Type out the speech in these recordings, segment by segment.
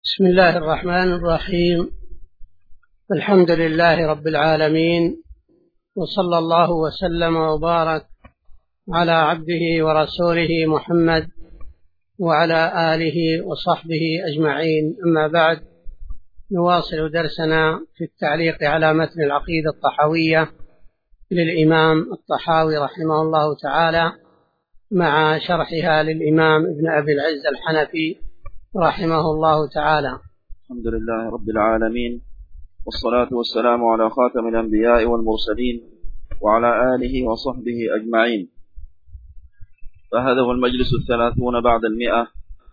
بسم الله الرحمن الرحيم. الحمد لله رب العالمين، وصلى الله وسلم وبارك على عبده ورسوله محمد وعلى آله وصحبه أجمعين. أما بعد، نواصل درسنا في التعليق على متن العقيدة الطحاوية للإمام الطحاوي رحمه الله تعالى، مع شرحها للإمام ابن أبي العز الحنفي رحمه الله تعالى. الحمد لله رب العالمين، والصلاة والسلام على خاتم الأنبياء والمرسلين وعلى آله وصحبه أجمعين. فهذا هو المجلس 30 بعد 100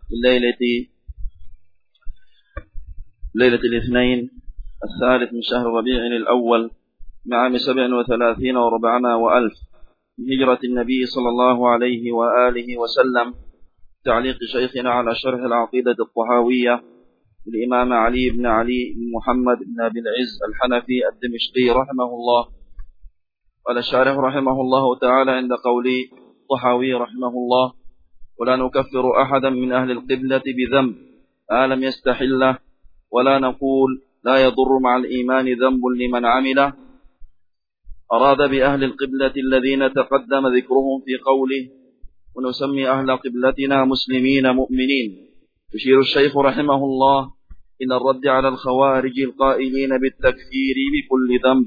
ليلة الاثنين الثالث من شهر ربيع الأول من عام 37 و400 وألف من هجرة النبي صلى الله عليه وآله وسلم. تعليق شيخنا على شرح العقيدة الطحاوية الإمام علي بن محمد بن أبي العز الحنفي الدمشقي رحمه الله. قال الشارح رحمه الله تعالى عند قول الطحاوي رحمه الله: ولا نكفر أحدا من أهل القبلة بذنب ما لم يستحله، ولا نقول لا يضر مع الإيمان ذنب لمن عمله. أراد بأهل القبلة الذين تقدم ذكرهم في قوله: ونسمي أهل قبلتنا مسلمين مؤمنين. يشير الشيخ رحمه الله إلى الرد على الخوارج القائلين بالتكفير بكل ذنب.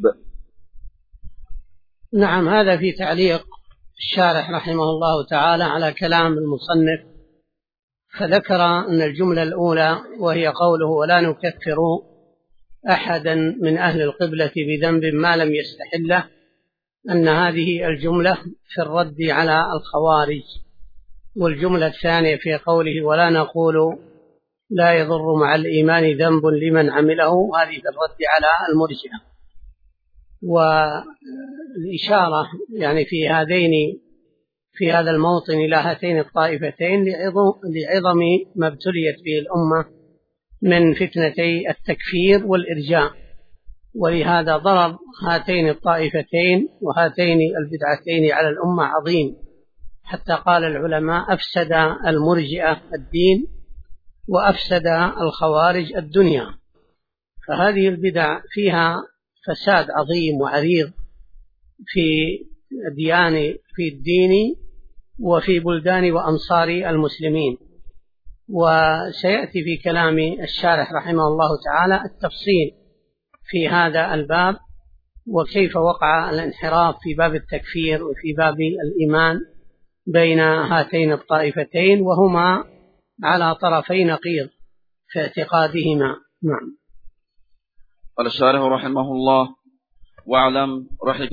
نعم، هذا في تعليق الشارح رحمه الله تعالى على كلام المصنف، فذكر أن الجملة الأولى وهي قوله ولا نكفر أحدا من أهل القبلة بذنب ما لم يستحله، أن هذه الجملة في الرد على الخوارج. والجملة الثانية في قوله ولا نقول لا يضر مع الإيمان ذنب لمن عمله، هذه في الرد على المرجئة. والإشارة يعني في هذا الموطن إلى هاتين الطائفتين لعظم ما ابتليت به الأمة من فتنتي التكفير والإرجاء، ولهذا ضرر هاتين الطائفتين وهاتين البدعتين على الأمة عظيم، حتى قال العلماء أفسد المرجئة الدين وأفسد الخوارج الدنيا. فهذه البدع فيها فساد عظيم وعريض في الدين وفي بلدان وأمصار المسلمين. وسيأتي في كلام الشارح رحمه الله تعالى التفصيل في هذا الباب، وكيف وقع الانحراف في باب التكفير وفي باب الإيمان بين هاتين الطائفتين، وهما على طرفي نقيض في اعتقادهما. نعم. قال الشارح رحمه الله: واعلم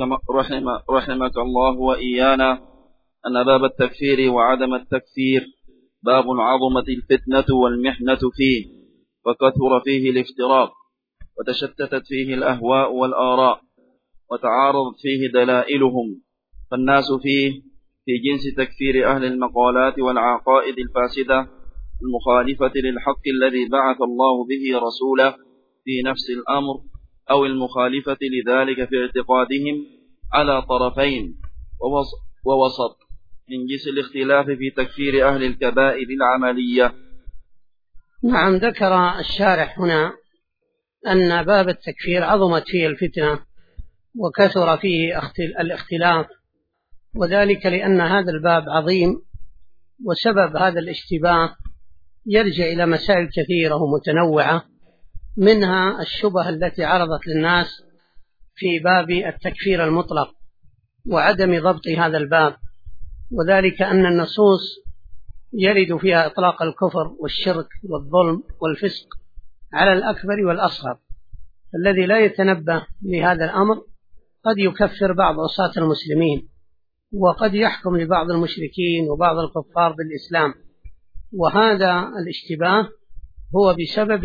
رحمك الله وإيانا أن باب التكفير وعدم التكفير باب عظمت الفتنة والمحنة فيه، وكثر فيه الافتراق، وتشتتت فيه الأهواء والآراء، وتعارضت فيه دلائلهم، فالناس فيه في جنس تكفير أهل المقالات والعقائد الفاسدة المخالفة للحق الذي بعث الله به رسوله في نفس الأمر، أو المخالفة لذلك في اعتقادهم، على طرفين ووسط، من جنس الاختلاف في تكفير أهل الكبائر العملية. نعم، ذكر الشارح هنا أن باب التكفير عظمت فيه الفتنة وكثر فيه الاختلاف، وذلك لأن هذا الباب عظيم، وسبب هذا الاشتباه يرجع إلى مسائل كثيرة ومتنوعة، منها الشبه التي عرضت للناس في باب التكفير المطلق وعدم ضبط هذا الباب، وذلك أن النصوص يرد فيها إطلاق الكفر والشرك والظلم والفسق على الأكبر والأصغر، الذي لا يتنبه لهذا الأمر قد يكفر بعض عصاة المسلمين، وقد يحكم لبعض المشركين وبعض الكفار بالإسلام. وهذا الاشتباه هو بسبب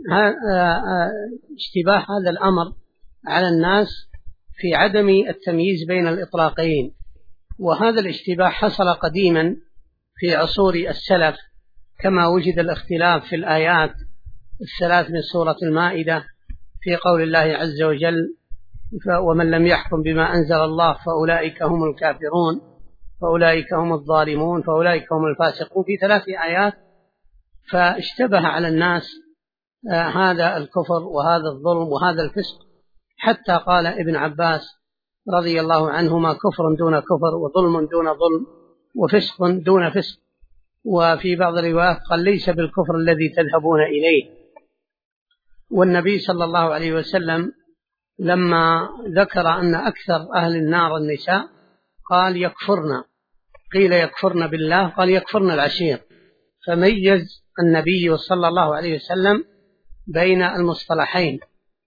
اشتباه هذا الأمر على الناس في عدم التمييز بين الإطلاقين. وهذا الاشتباه حصل قديما في عصور السلف، كما وجد الاختلاف في الآيات الثلاث من سورة المائدة في قول الله عز وجل: ومن لم يحكم بما أنزل الله فأولئك هم الكافرون، فأولئك هم الظالمون، فأولئك هم الفاسقون، في 3 آيات. فاشتبه على الناس هذا الكفر وهذا الظلم وهذا الفسق، حتى قال ابن عباس رضي الله عنهما: كفر دون كفر، وظلم دون ظلم، وفسق دون فسق. وفي بعض الروايات قال: ليس بالكفر الذي تذهبون إليه. والنبي صلى الله عليه وسلم لما ذكر أن أكثر أهل النار النساء قال: يكفرن. قيل: يكفرن بالله؟ قال: يكفرن العشير. فميز النبي صلى الله عليه وسلم بين المصطلحين،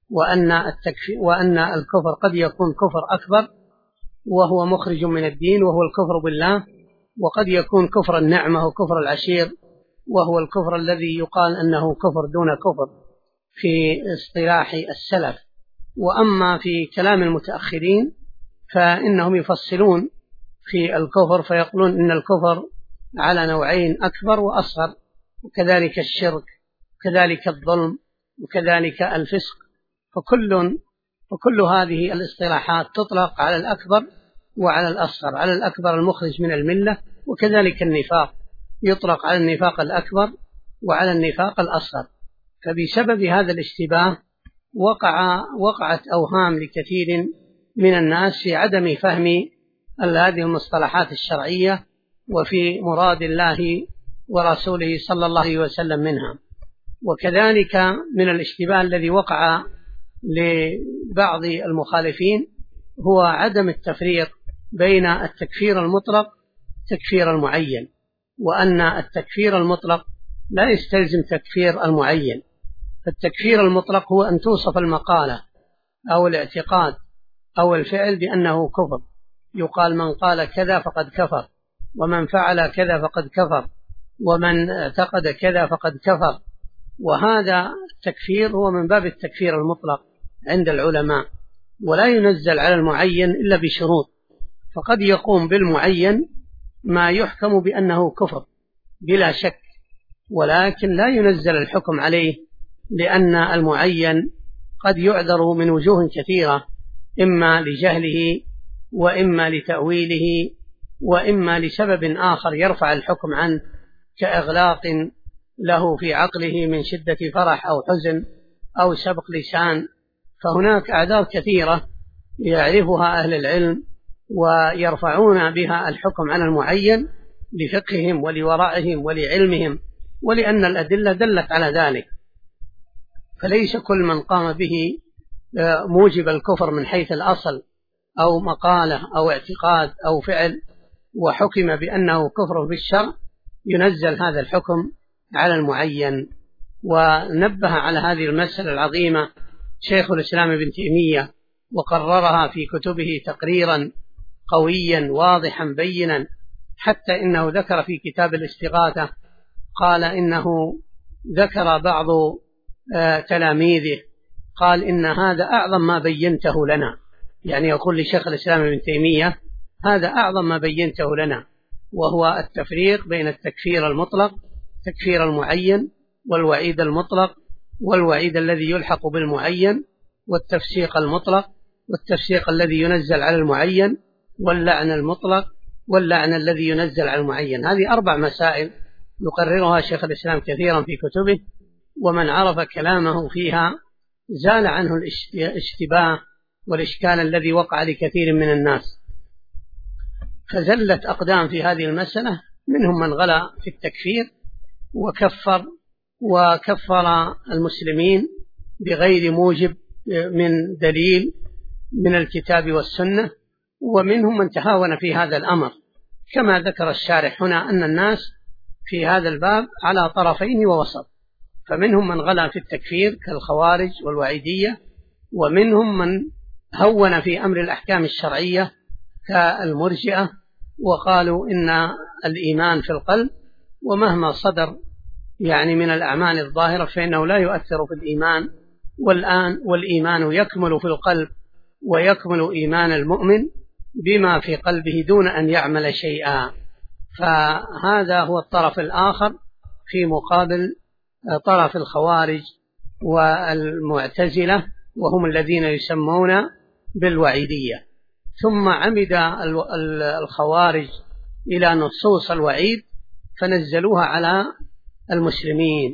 وأن الكفر قد يكون كفر أكبر وهو مخرج من الدين وهو الكفر بالله، وقد يكون كفر النعمة وكفر العشير وهو الكفر الذي يقال أنه كفر دون كفر في اصطلاح السلف. وأما في كلام المتأخرين فإنهم يفصلون في الكفر فيقولون إن الكفر على نوعين: أكبر وأصغر، وكذلك الشرك، وكذلك الظلم، وكذلك الفسق. فكل هذه الاصطلاحات تطلق على الأكبر وعلى الأصغر. على الأكبر المخرج من الملة، وكذلك النفاق يطلق على النفاق الأكبر وعلى النفاق الأصغر. فبسبب هذا الاشتباه وقعت أوهام لكثير من الناس في عدم فهم هذه المصطلحات الشرعية وفي مراد الله ورسوله صلى الله عليه وسلم منها. وكذلك من الاشتباه الذي وقع لبعض المخالفين هو عدم التفريق بين التكفير المطلق والتكفير المعين، وأن التكفير المطلق لا يستلزم تكفير المعين. فالتكفير المطلق هو أن توصف المقالة أو الاعتقاد أو الفعل بأنه كفر، يقال: من قال كذا فقد كفر، ومن فعل كذا فقد كفر، ومن اعتقد كذا فقد كفر. وهذا التكفير هو من باب التكفير المطلق عند العلماء، ولا ينزل على المعين إلا بشروط. فقد يقوم بالمعين ما يحكم بأنه كفر بلا شك، ولكن لا ينزل الحكم عليه، لأن المعين قد يعذر من وجوه كثيرة، إما لجهله، وإما لتأويله، وإما لسبب آخر يرفع الحكم عنه، كإغلاق له في عقله من شدة فرح أو حزن أو سبق لسان. فهناك أعذار كثيرة يعرفها أهل العلم ويرفعون بها الحكم على المعين لفقههم ولورعهم ولعلمهم، ولأن الأدلة دلت على ذلك. فليس كل من قام به موجب الكفر من حيث الأصل أو مقالة أو اعتقاد أو فعل وحكم بأنه كفر بالشرع ينزل هذا الحكم على المعين. ونبه على هذه المسألة العظيمة شيخ الإسلام ابن تيمية، وقررها في كتبه تقريرا قويا واضحا بينا، حتى إنه ذكر في كتاب الاستغاثة، قال إنه ذكر بعض تلاميذه قال: إن هذا أعظم ما بينته لنا، يعني يقول لشيخ الإسلام ابن تيمية: هذا أعظم ما بينته لنا، وهو التفريق بين التكفير المطلق، تكفير المعين، والوعيد المطلق، والوعيد الذي يلحق بالمعين، والتفسيق المطلق، والتفسيق الذي ينزل على المعين، واللعن المطلق، واللعن الذي ينزل على المعين. هذه 4 مسائل يقررها شيخ الإسلام كثيرا في كتبه، ومن عرف كلامه فيها زال عنه الاشتباه والإشكال الذي وقع لكثير من الناس. فزلت أقدام في هذه المسألة، منهم من غلا في التكفير وكفر المسلمين بغير موجب من دليل من الكتاب والسنة، ومنهم من تهاون في هذا الأمر، كما ذكر الشارح هنا أن الناس في هذا الباب على طرفين ووسط. فمنهم من غلا في التكفير كالخوارج والوعيدية، ومنهم من هون في أمر الأحكام الشرعية كالمرجئة، وقالوا إن الإيمان في القلب، ومهما صدر يعني من الأعمال الظاهرة فإنه لا يؤثر في الإيمان، والإيمان يكمل في القلب، ويكمل إيمان المؤمن بما في قلبه دون أن يعمل شيئا. فهذا هو الطرف الآخر في مقابل طرف الخوارج والمعتزلة، وهم الذين يسمون بالوعيدية. ثم عمد الخوارج إلى نصوص الوعيد فنزلوها على المسلمين،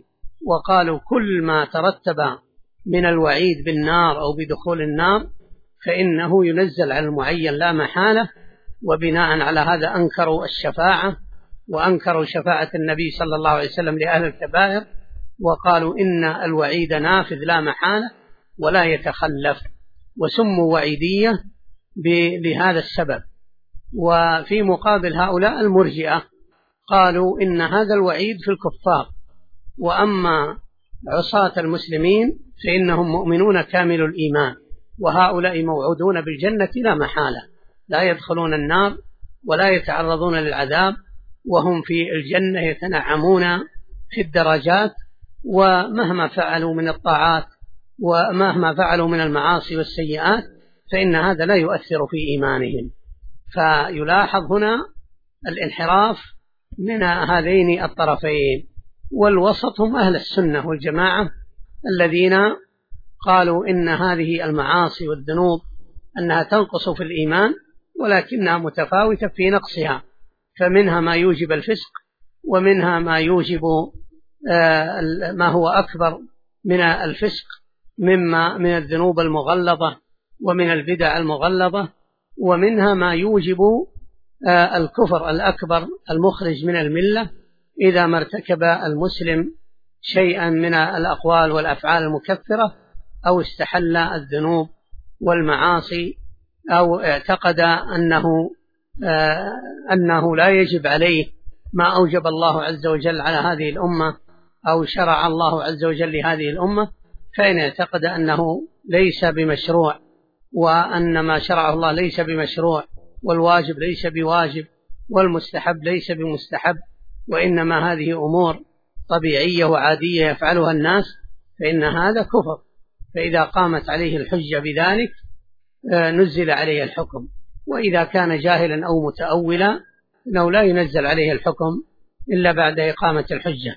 وقالوا كل ما ترتب من الوعيد بالنار أو بدخول النار فإنه ينزل على المعين لا محالة. وبناء على هذا أنكروا الشفاعة، وأنكروا شفاعة النبي صلى الله عليه وسلم لأهل الكبائر، وقالوا إن الوعيد نافذ لا محالة ولا يتخلف، وسموا وعيدية لهذا السبب. وفي مقابل هؤلاء المرجئة قالوا إن هذا الوعيد في الكفار، وأما عصاة المسلمين فإنهم مؤمنون كامل الإيمان، وهؤلاء موعودون بالجنة لا محالة، لا يدخلون النار ولا يتعرضون للعذاب، وهم في الجنة يتنعمون في الدرجات، ومهما فعلوا من الطاعات ومهما فعلوا من المعاصي والسيئات فإن هذا لا يؤثر في إيمانهم. فيلاحظ هنا الانحراف من هذين الطرفين. والوسط هم أهل السنة والجماعة الذين قالوا إن هذه المعاصي والذنوب أنها تنقص في الإيمان، ولكنها متفاوتة في نقصها، فمنها ما يوجب الفسق، ومنها ما يوجب ما هو أكبر من الفسق مما من الذنوب المغلظة ومن البدع المغلظة، ومنها ما يوجب الكفر الأكبر المخرج من الملة إذا ما ارتكب المسلم شيئا من الأقوال والأفعال المكفرة، أو استحل الذنوب والمعاصي، أو اعتقد أنه لا يجب عليه ما أوجب الله عز وجل على هذه الأمة، أو شرع الله عز وجل لهذه الأمة، فإن اعتقد أنه ليس بمشروع، وأن ما شرعه الله ليس بمشروع، والواجب ليس بواجب، والمستحب ليس بمستحب، وإنما هذه أمور طبيعية وعادية يفعلها الناس، فإن هذا كفر. فإذا قامت عليه الحجة بذلك نزل عليه الحكم، وإذا كان جاهلا أو متأولا إنه لا ينزل عليه الحكم إلا بعد إقامة الحجة.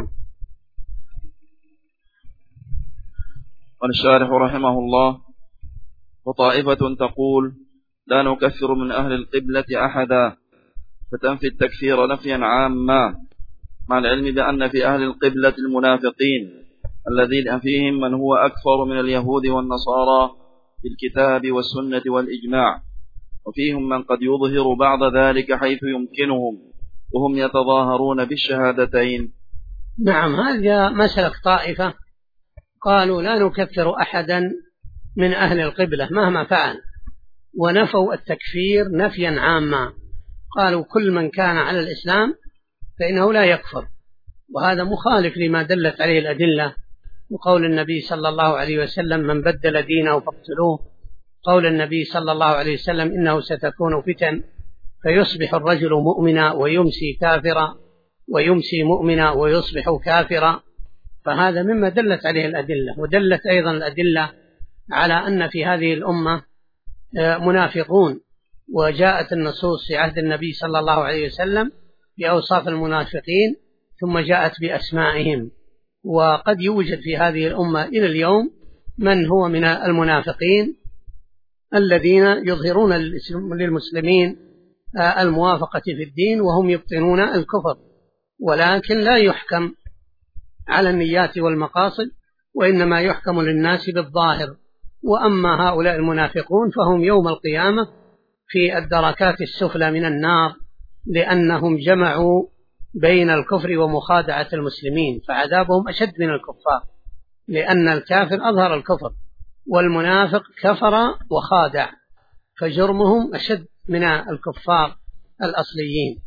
قال الشارح رحمه الله: وطائفة تقول لا نكفر من أهل القبلة أحدا، فتنفي التكفير نفيا عاما، مع العلم بأن في أهل القبلة المنافقين الذين فيهم من هو أكفر من اليهود والنصارى بالكتاب والسنة والإجماع، وفيهم من قد يظهر بعض ذلك حيث يمكنهم، وهم يتظاهرون بالشهادتين. نعم، هذا مسلك طائفة قالوا لا نكفر أحدا من أهل القبلة مهما فعل، ونفوا التكفير نفيا عاما، قالوا كل من كان على الإسلام فإنه لا يكفر، وهذا مخالف لما دلت عليه الأدلة، وقول النبي صلى الله عليه وسلم من بدل دينه فاقتلوه، قول النبي صلى الله عليه وسلم إنه ستكون فتن فيصبح الرجل مؤمنا ويمسي كافرا، ويمسي مؤمنا ويصبح كافرا، فهذا مما دلت عليه الأدلة. ودلت أيضا الأدلة على أن في هذه الأمة منافقون، وجاءت النصوص في عهد النبي صلى الله عليه وسلم بأوصاف المنافقين ثم جاءت بأسمائهم، وقد يوجد في هذه الأمة إلى اليوم من هو من المنافقين الذين يظهرون للمسلمين الموافقة في الدين وهم يبطنون الكفر، ولكن لا يحكم على النيات والمقاصد، وإنما يحكم للناس بالظاهر. وأما هؤلاء المنافقون فهم يوم القيامة في الدركات السفلى من النار، لأنهم جمعوا بين الكفر ومخادعة المسلمين، فعذابهم أشد من الكفار، لأن الكافر أظهر الكفر، والمنافق كفر وخادع، فجرمهم أشد من الكفار الأصليين.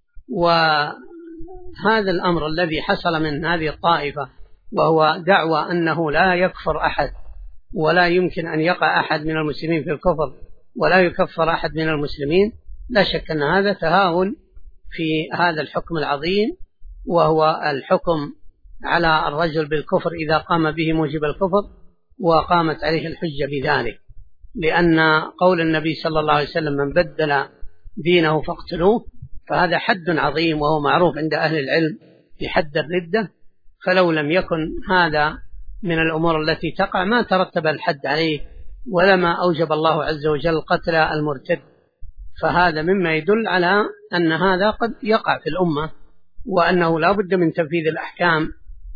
وهذا الأمر الذي حصل من هذه الطائفة، وهو دعوى أنه لا يكفر أحد ولا يمكن أن يقع أحد من المسلمين في الكفر ولا يكفر أحد من المسلمين، لا شك أن هذا تهاون في هذا الحكم العظيم، وهو الحكم على الرجل بالكفر إذا قام به موجب الكفر وقامت عليه الحجة بذلك، لأن قول النبي صلى الله عليه وسلم من بدل دينه فاقتلوه، فهذا حد عظيم وهو معروف عند أهل العلم بحد الردة، فلو لم يكن هذا من الأمور التي تقع ما ترتب الحد عليه، ولما أوجب الله عز وجل قتل المرتد. فهذا مما يدل على أن هذا قد يقع في الأمة، وأنه لا بد من تنفيذ الأحكام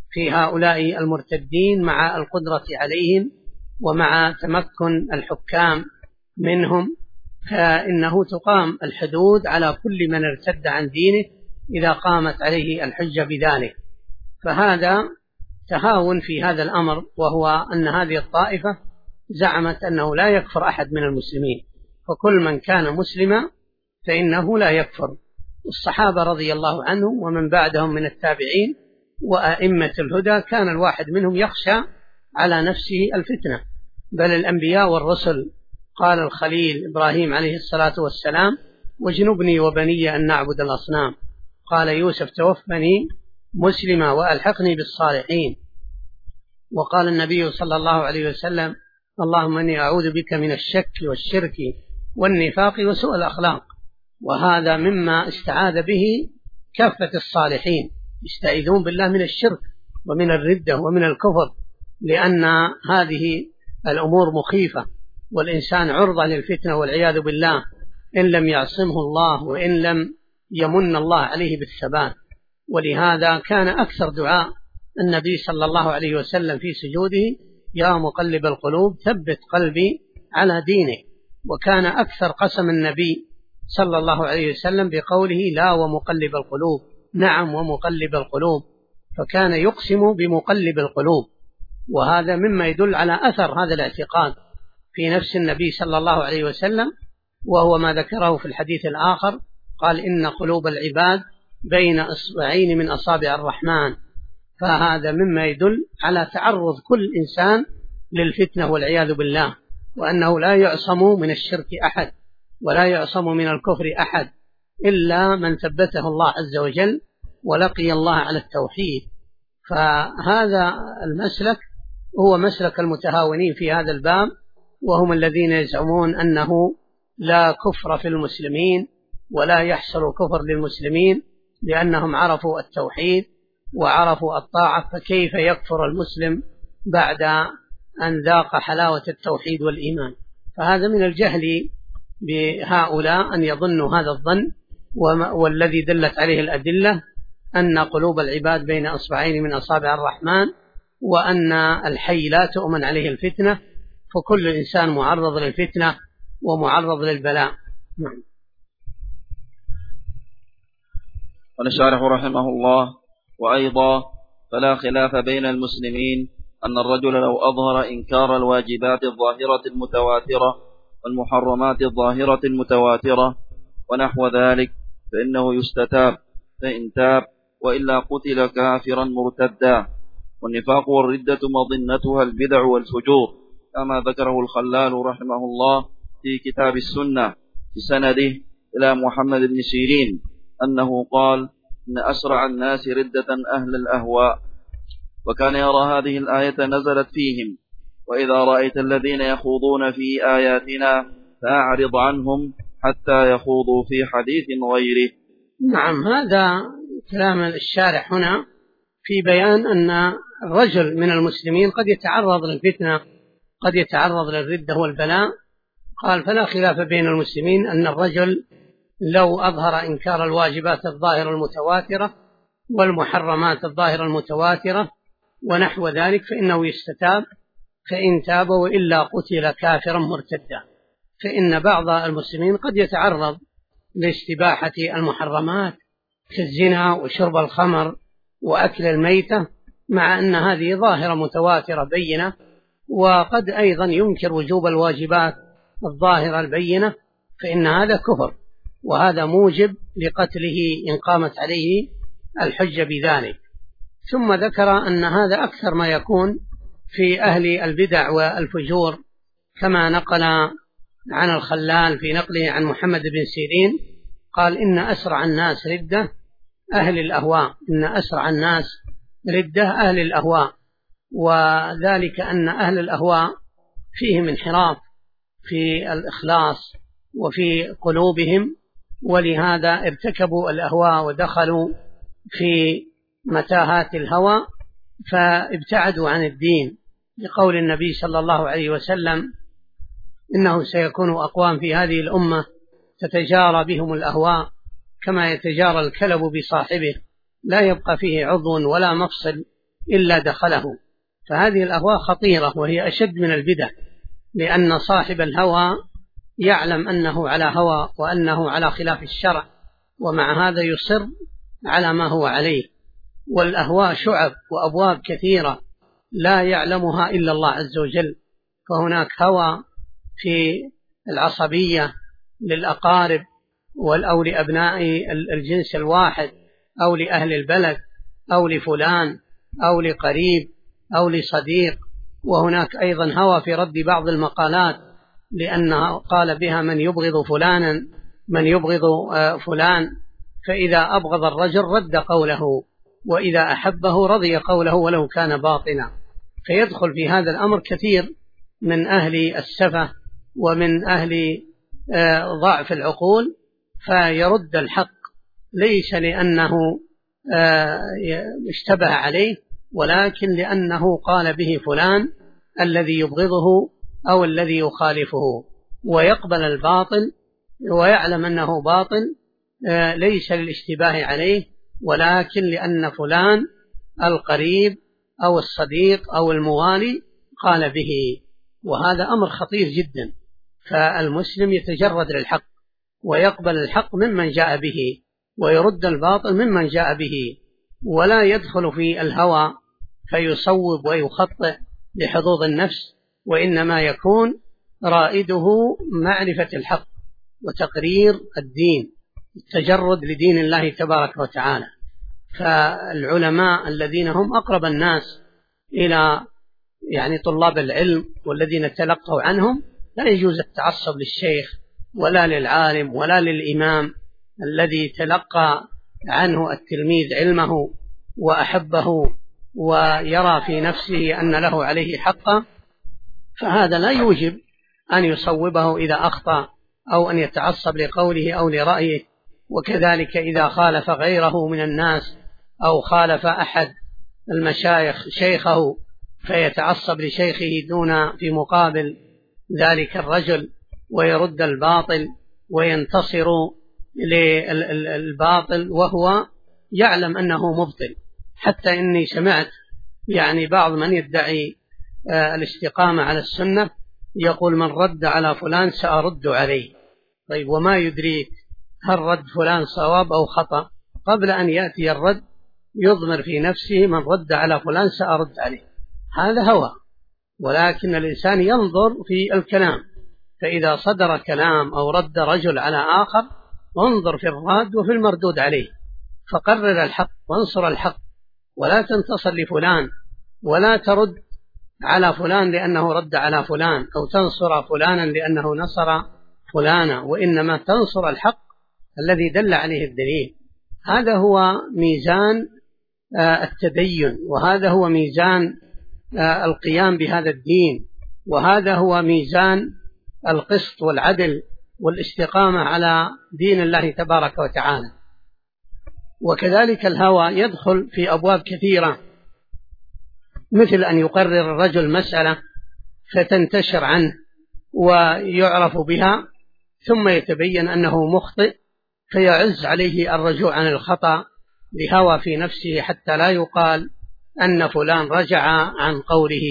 في هؤلاء المرتدين مع القدرة عليهم ومع تمكن الحكام منهم، فإنه تقام الحدود على كل من ارتد عن دينه إذا قامت عليه الحجة بذلك. فهذا تهاون في هذا الأمر، وهو أن هذه الطائفة زعمت أنه لا يكفر أحد من المسلمين، فكل من كان مسلما فإنه لا يكفر. الصحابة رضي الله عنهم ومن بعدهم من التابعين وأئمة الهدى كان الواحد منهم يخشى على نفسه الفتنة، بل الأنبياء والرسل قال الخليل إبراهيم عليه الصلاة والسلام: واجنبني وبني أن نعبد الأصنام. قال يوسف: توفني مسلما وألحقني بالصالحين. وقال النبي صلى الله عليه وسلم: اللهم إني أعوذ بك من الشك والشرك والنفاق وسوء الأخلاق. وهذا مما استعاذ به كافة الصالحين، يستعيذون بالله من الشرك ومن الردة ومن الكفر، لأن هذه الأمور مخيفة، والإنسان عرضة للفتنة والعياذ بالله إن لم يعصمه الله وإن لم يمن الله عليه بالثبات. ولهذا كان أكثر دعاء النبي صلى الله عليه وسلم في سجوده: يا مقلب القلوب ثبت قلبي على دينك. وكان أكثر قسم النبي صلى الله عليه وسلم بقوله: لا ومقلب القلوب، نعم ومقلب القلوب، فكان يقسم بمقلب القلوب. وهذا مما يدل على أثر هذا الاعتقاد في نفس النبي صلى الله عليه وسلم، وهو ما ذكره في الحديث الآخر، قال: إن قلوب العباد بين إصبعين من أصابع الرحمن. فهذا مما يدل على تعرض كل إنسان للفتنة والعياذ بالله، وأنه لا يعصم من الشرك أحد ولا يعصم من الكفر أحد إلا من ثبته الله عز وجل ولقي الله على التوحيد. فهذا المسلك هو مسلك المتهاونين في هذا الباب، وهم الذين يزعمون أنه لا كفر في المسلمين ولا يحصل كفر للمسلمين لأنهم عرفوا التوحيد وعرفوا الطاعة، فكيف يكفر المسلم بعد أن ذاق حلاوة التوحيد والإيمان؟ فهذا من الجهل بهؤلاء أن يظنوا هذا الظن، والذي دلت عليه الأدلة أن قلوب العباد بين أصبعين من أصابع الرحمن، وأن الحي لا تؤمن عليه الفتنة، فكل إنسان معرض للفتنة ومعرض للبلاء. نعم. قال الشارح رحمه الله: وأيضا فلا خلاف بين المسلمين أن الرجل لو أظهر إنكار الواجبات الظاهرة المتواترة والمحرمات الظاهرة المتواترة ونحو ذلك فإنه يستتاب، فإن تاب وإلا قتل كافرا مرتدا. والنفاق والردة مظنتها البدع والفجور، كما ذكره الخلال رحمه الله في كتاب السنة بسنده إلى محمد بن سيرين أنه قال: إن أسرع الناس ردة أهل الأهواء. وكان يرى هذه الآية نزلت فيهم: وإذا رأيت الذين يخوضون في آياتنا فأعرض عنهم حتى يخوضوا في حديث غيره. نعم، هذا كلام الشارح هنا في بيان أن الرجل من المسلمين قد يتعرض للفتنة، قد يتعرض للردة والبلاء. قال: فلا خلاف بين المسلمين أن الرجل لو أظهر إنكار الواجبات الظاهرة المتواترة والمحرمات الظاهرة المتواترة ونحو ذلك فإنه يستتاب، فإن تاب وإلا قتل كافرا مرتدا. فإن بعض المسلمين قد يتعرض لاستباحة المحرمات كالزنا وشرب الخمر وأكل الميتة، مع أن هذه ظاهرة متواترة بينة، وقد أيضا ينكر وجوب الواجبات الظاهرة البينة، فإن هذا كفر، وهذا موجب لقتله إن قامت عليه الحجة بذلك. ثم ذكر أن هذا أكثر ما يكون في أهل البدع والفجور، كما نقل عن الخلال في نقله عن محمد بن سيرين قال: إن أسرع الناس ردة أهل الأهواء. إن أسرع الناس ردة أهل الأهواء، وذلك أن أهل الأهواء فيهم انحراف في الإخلاص وفي قلوبهم، ولهذا ارتكبوا الأهواء ودخلوا في متاهات الهوى فابتعدوا عن الدين، لقول النبي صلى الله عليه وسلم: إنه سيكون أقوام في هذه الأمة تتجارى بهم الأهواء كما يتجارى الكلب بصاحبه، لا يبقى فيه عضو ولا مفصل إلا دخله. فهذه الأهواء خطيرة وهي أشد من البدع، لأن صاحب الهوى يعلم أنه على هوى وأنه على خلاف الشرع، ومع هذا يصر على ما هو عليه. والأهواء شعب وأبواب كثيرة لا يعلمها إلا الله عز وجل. فهناك هوى في العصبية للأقارب أو لأبناء الجنس الواحد أو لأهل البلد أو لفلان أو لقريب أو لصديق. وهناك أيضا هوى في رد بعض المقالات، لأنها قال بها من يبغض فلانا من يبغض فلان، فإذا أبغض الرجل رد قوله، وإذا أحبه رضي قوله ولو كان باطنا. فيدخل في هذا الأمر كثير من أهل السفة ومن أهل ضعف العقول، فيرد الحق ليس لأنه اشتبه عليه، ولكن لأنه قال به فلان الذي يبغضه أو الذي يخالفه، ويقبل الباطل ويعلم أنه باطل ليس للاشتباه عليه، ولكن لأن فلان القريب أو الصديق أو الموالي قال به. وهذا أمر خطير جدا. فالمسلم يتجرد للحق ويقبل الحق ممن جاء به، ويرد الباطل ممن جاء به، ولا يدخل في الهوى فيصوب ويخطئ لحظوظ النفس، وإنما يكون رائده معرفة الحق وتقرير الدين، التجرد لدين الله تبارك وتعالى. فالعلماء الذين هم أقرب الناس إلى طلاب العلم والذين تلقوا عنهم لا يجوز التعصب للشيخ ولا للعالم ولا للإمام الذي تلقى عنه التلميذ علمه وأحبه ويرى في نفسه أن له عليه حقا، فهذا لا يوجب أن يصوبه إذا أخطأ أو أن يتعصب لقوله أو لرأيه. وكذلك إذا خالف غيره من الناس أو خالف أحد المشايخ شيخه فيتعصب لشيخه دون في مقابل ذلك الرجل، ويرد الباطل وينتصر للباطل وهو يعلم أنه مبطل. حتى إني سمعت بعض من يدعي الاستقامة على السنة يقول من رد على فلان سأرد عليه. طيب وما يدريك هل رد فلان صواب أو خطأ؟ قبل أن يأتي الرد يضمر في نفسه من رد على فلان سأرد عليه. هذا هوى. ولكن الإنسان ينظر في الكلام، فإذا صدر كلام أو رد رجل على آخر انظر في الراد وفي المردود عليه، فقرر الحق وانصر الحق، ولا تنتصر لفلان ولا ترد على فلان لأنه رد على فلان، أو تنصر فلانا لأنه نصر فلانا، وإنما تنصر الحق الذي دل عليه الدليل. هذا هو ميزان التدين، وهذا هو ميزان القيام بهذا الدين، وهذا هو ميزان القسط والعدل والاستقامة على دين الله تبارك وتعالى. وكذلك الهوى يدخل في أبواب كثيرة، مثل أن يقرر الرجل مسألة فتنتشر عنه ويعرف بها، ثم يتبين أنه مخطئ فيعز عليه الرجوع عن الخطأ لهوى في نفسه، حتى لا يقال أن فلان رجع عن قوله،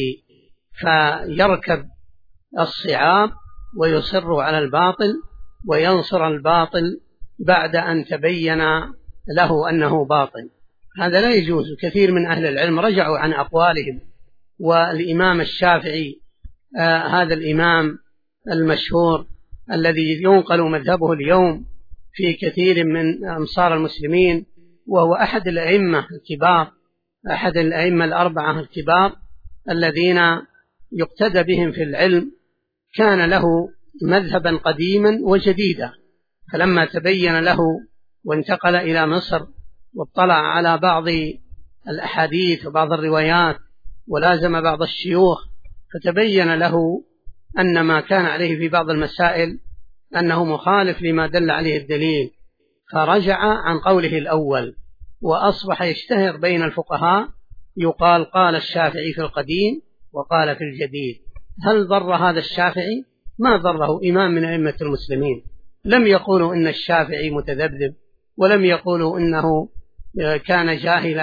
فيركب الصعاب ويصر على الباطل وينصر الباطل بعد أن تبين له أنه باطل. هذا لا يجوز. كثير من أهل العلم رجعوا عن أقوالهم، والإمام الشافعي هذا الإمام المشهور الذي ينقل مذهبه اليوم في كثير من أمصار المسلمين، وهو أحد الأئمة الكبار، أحد الأئمة الأربعة الكبار الذين يقتدى بهم في العلم، كان له مذهبا قديما وجديدا، فلما تبين له وانتقل إلى مصر واطلع على بعض الأحاديث وبعض الروايات ولازم بعض الشيوخ، فتبين له أن ما كان عليه في بعض المسائل أنه مخالف لما دل عليه الدليل، فرجع عن قوله الأول، وأصبح يشتهر بين الفقهاء يقال قال الشافعي في القديم وقال في الجديد. هل ضر هذا الشافعي؟ ما ضره. إمام من أئمة المسلمين، لم يقولوا إن الشافعي متذبذب، ولم يقولوا إنه كان جاهلا،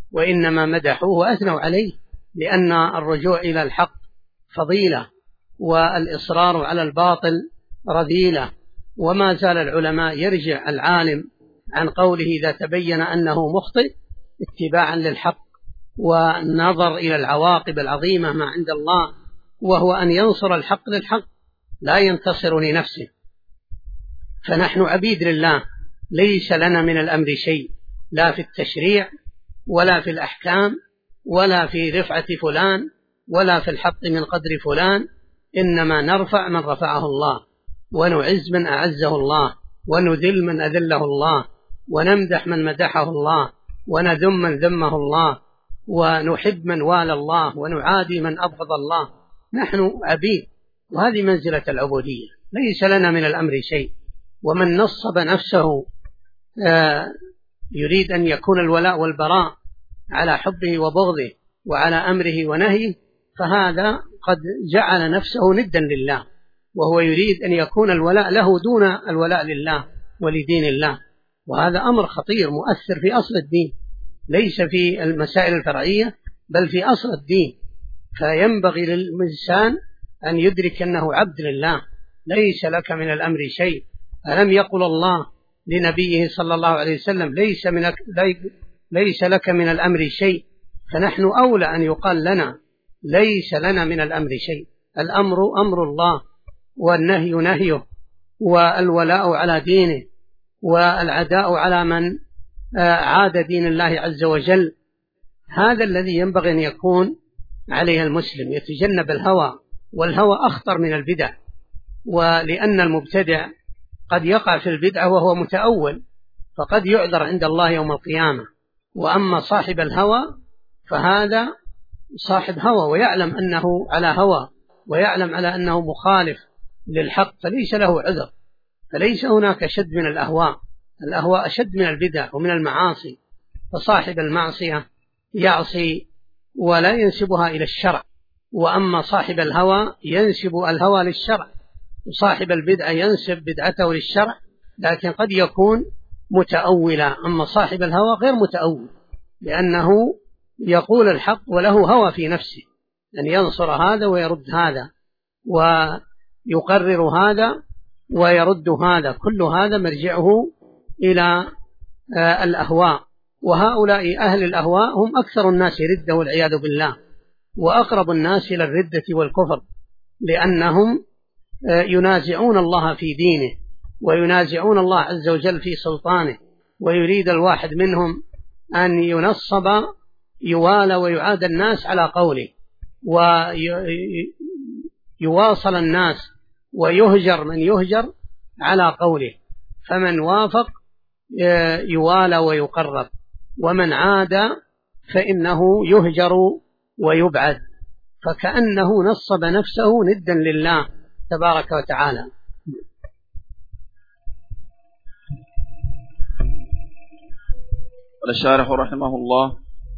وإنما مدحوه وأثنوا عليه، لأن الرجوع إلى الحق فضيلة والإصرار على الباطل رذيلة. وما زال العلماء يرجع العالم عن قوله إذا تبين أنه مخطئ اتباعا للحق والنظر إلى العواقب العظيمة ما عند الله، وهو أن ينصر الحق للحق لا ينتصر لنفسه. فنحن عبيد لله، ليس لنا من الأمر شيء، لا في التشريع ولا في الأحكام ولا في رفعة فلان ولا في الحط من قدر فلان، إنما نرفع من رفعه الله، ونعز من أعزه الله، ونذل من أذله الله، ونمدح من مدحه الله، ونذم من ذمه الله، ونحب من والى الله، ونعادي من أبغض الله. نحن عبيد، وهذه منزلة العبودية، ليس لنا من الأمر شيء. ومن نصب نفسه يريد أن يكون الولاء والبراء على حبه وبغضه وعلى أمره ونهيه، فهذا قد جعل نفسه ندا لله، وهو يريد أن يكون الولاء له دون الولاء لله ولدين الله. وهذا أمر خطير مؤثر في أصل الدين، ليس في المسائل الفرعية بل في أصل الدين. فينبغي للإنسان أن يدرك أنه عبد لله، ليس لك من الأمر شيء. ألم يقل الله لنبيه صلى الله عليه وسلم ليس لك من الأمر شيء؟ فنحن أولى أن يقال لنا ليس لنا من الأمر شيء. الأمر أمر الله، والنهي نهيه، والولاء على دينه، والعداء على من عاد دين الله عز وجل. هذا الذي ينبغي أن يكون عليه المسلم، يتجنب الهوى، والهوى أخطر من البدع، ولأن المبتدع قد يقع في البدعة وهو متأول، فقد يعذر عند الله يوم القيامة. وأما صاحب الهوى فهذا صاحب هوى ويعلم أنه على هوى، ويعلم على أنه مخالف للحق، فليس له عذر. فليس هناك أشد من الأهواء، الأهواء أشد من البدع ومن المعاصي. فصاحب المعصية يعصي ولا ينسبها إلى الشرع، وأما صاحب الهوى ينسب الهوى للشرع، وصاحب البدعة ينسب بدعته للشرع، لكن قد يكون متأولا. أما صاحب الهوى غير متأول، لأنه يقول الحق وله هوى في نفسه أن ينصر هذا ويرد هذا، ويقرر هذا ويرد هذا، كل هذا مرجعه إلى الأهواء. وهؤلاء أهل الأهواء هم أكثر الناس ردة والعياذ بالله، وأقرب الناس إلى الردة والكفر، لأنهم ينازعون الله في دينه، وينازعون الله عز وجل في سلطانه. ويريد الواحد منهم أن ينصب يوالى ويعاد الناس على قوله، ويواصل الناس ويهجر من يهجر على قوله. فمن وافق يوالى ويقرب، ومن عاد فإنه يهجر ويبعد. فكأنه نصب نفسه ندا لله تبارك وتعالى. قال الشارح رحمه الله: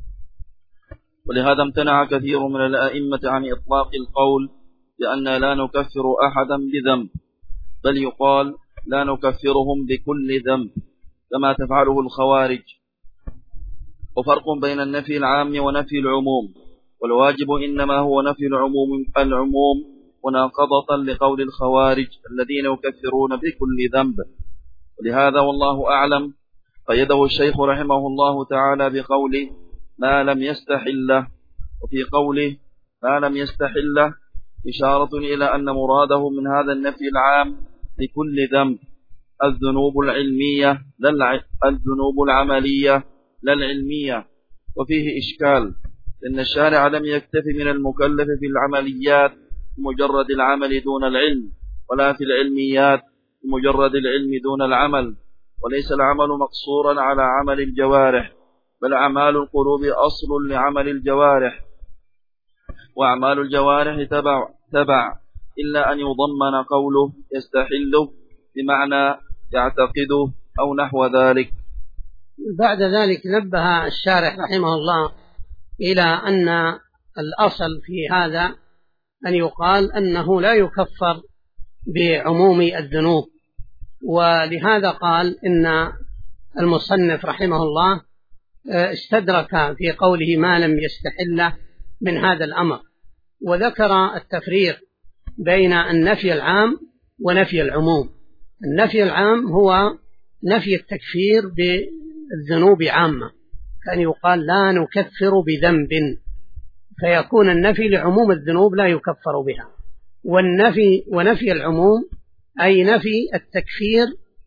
ولهذا امتنع كثير من الأئمة عن إطلاق القول بأن لا نكفر أحدا بذنب، بل يقال لا نكفرهم بكل ذنب كما تفعله الخوارج. وفرق بين النفي العام ونفي العموم، والواجب إنما هو نفي العموم مناقضة لقول الخوارج الذين يكفرون بكل ذنب. ولهذا والله أعلم قيده الشيخ رحمه الله تعالى بقوله ما لم يستحله، وفي قوله ما لم يستحله إشارة إلى أن مراده من هذا النفي العام لكل ذنب الذنوب العلمية الذنوب العملية لا العلمية. وفيه إشكال، إن الشارع لم يكتفي من المكلف في العمليات بمجرد العمل دون العلم، ولا في العلميات بمجرد العلم دون العمل. وليس العمل مقصورا على عمل الجوارح، بل أعمال القلوب أصل لعمل الجوارح، وأعمال الجوارح تبع إلا أن يضمن قوله يستحله بمعنى يعتقده أو نحو ذلك. بعد ذلك نبه الشارح رحمه الله إلى أن الأصل في هذا أن يقال أنه لا يكفر بعموم الذنوب. ولهذا قال إن المصنف رحمه الله استدرك في قوله ما لم يستحل من هذا الأمر، وذكر التفريق بين النفي العام ونفي العموم. النفي العام هو نفي التكفير بالذنوب عامة، كان يقال لا نكفر بذنب، فيكون النفي لعموم الذنوب لا يكفر بها. ونفي العموم أي نفي التكفير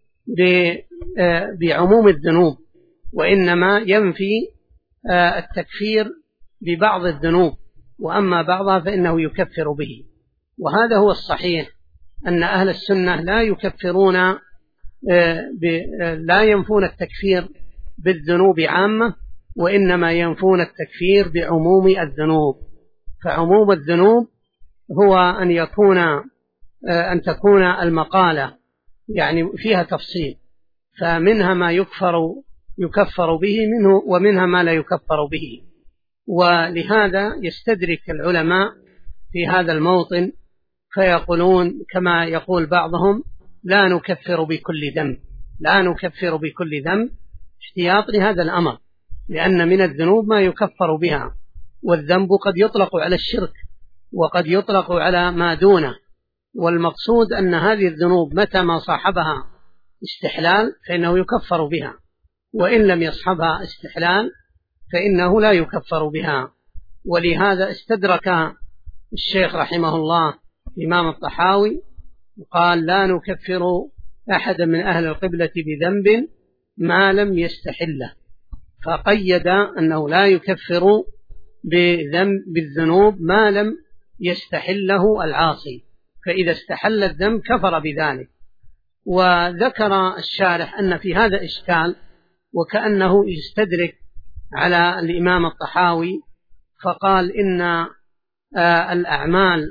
بعموم الذنوب، وإنما ينفي التكفير ببعض الذنوب، وأما بعضها فإنه يكفر به. وهذا هو الصحيح، أن أهل السنة لا يكفرون لا ينفون التكفير بالذنوب عامة، وإنما ينفون التكفير بعموم الذنوب. فعموم الذنوب هو أن تكون المقالة يعني فيها تفصيل، فمنها ما يكفر به منه، ومنها ما لا يكفر به. ولهذا يستدرك العلماء في هذا الموطن فيقولون كما يقول بعضهم لا نكفر بكل ذنب، لا نكفر بكل ذنب، احتياط لهذا الأمر، لأن من الذنوب ما يكفر بها، والذنب قد يطلق على الشرك وقد يطلق على ما دونه. والمقصود أن هذه الذنوب متى ما صاحبها استحلال فإنه يكفر بها، وإن لم يصحبها استحلال فإنه لا يكفر بها. ولهذا استدرك الشيخ رحمه الله الإمام الطحاوي وقال لا نكفر أحدا من أهل القبلة بذنب ما لم يستحله، فقيد أنه لا يكفر بالذنوب ما لم يستحله العاصي، فإذا استحل الذنب كفر بذلك. وذكر الشارح أن في هذا إشكال، وكأنه يستدرك على الإمام الطحاوي، فقال إن الأعمال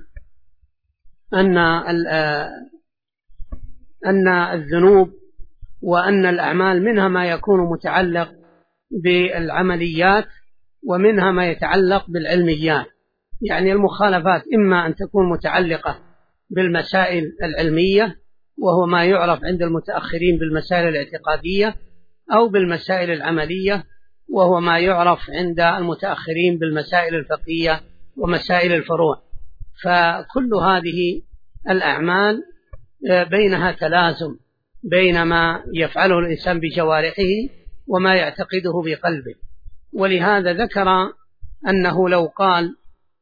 أن الذنوب وأن الأعمال منها ما يكون متعلق بالعمليات ومنها ما يتعلق بالعلميات، يعني المخالفات إما أن تكون متعلقة بالمسائل العلمية وهو ما يعرف عند المتأخرين بالمسائل الاعتقادية، أو بالمسائل العملية وهو ما يعرف عند المتأخرين بالمسائل الفقهية ومسائل الفروع. فكل هذه الأعمال بينها تلازم بين ما يفعله الإنسان بجوارحه وما يعتقده بقلبه. ولهذا ذكر أنه لو قال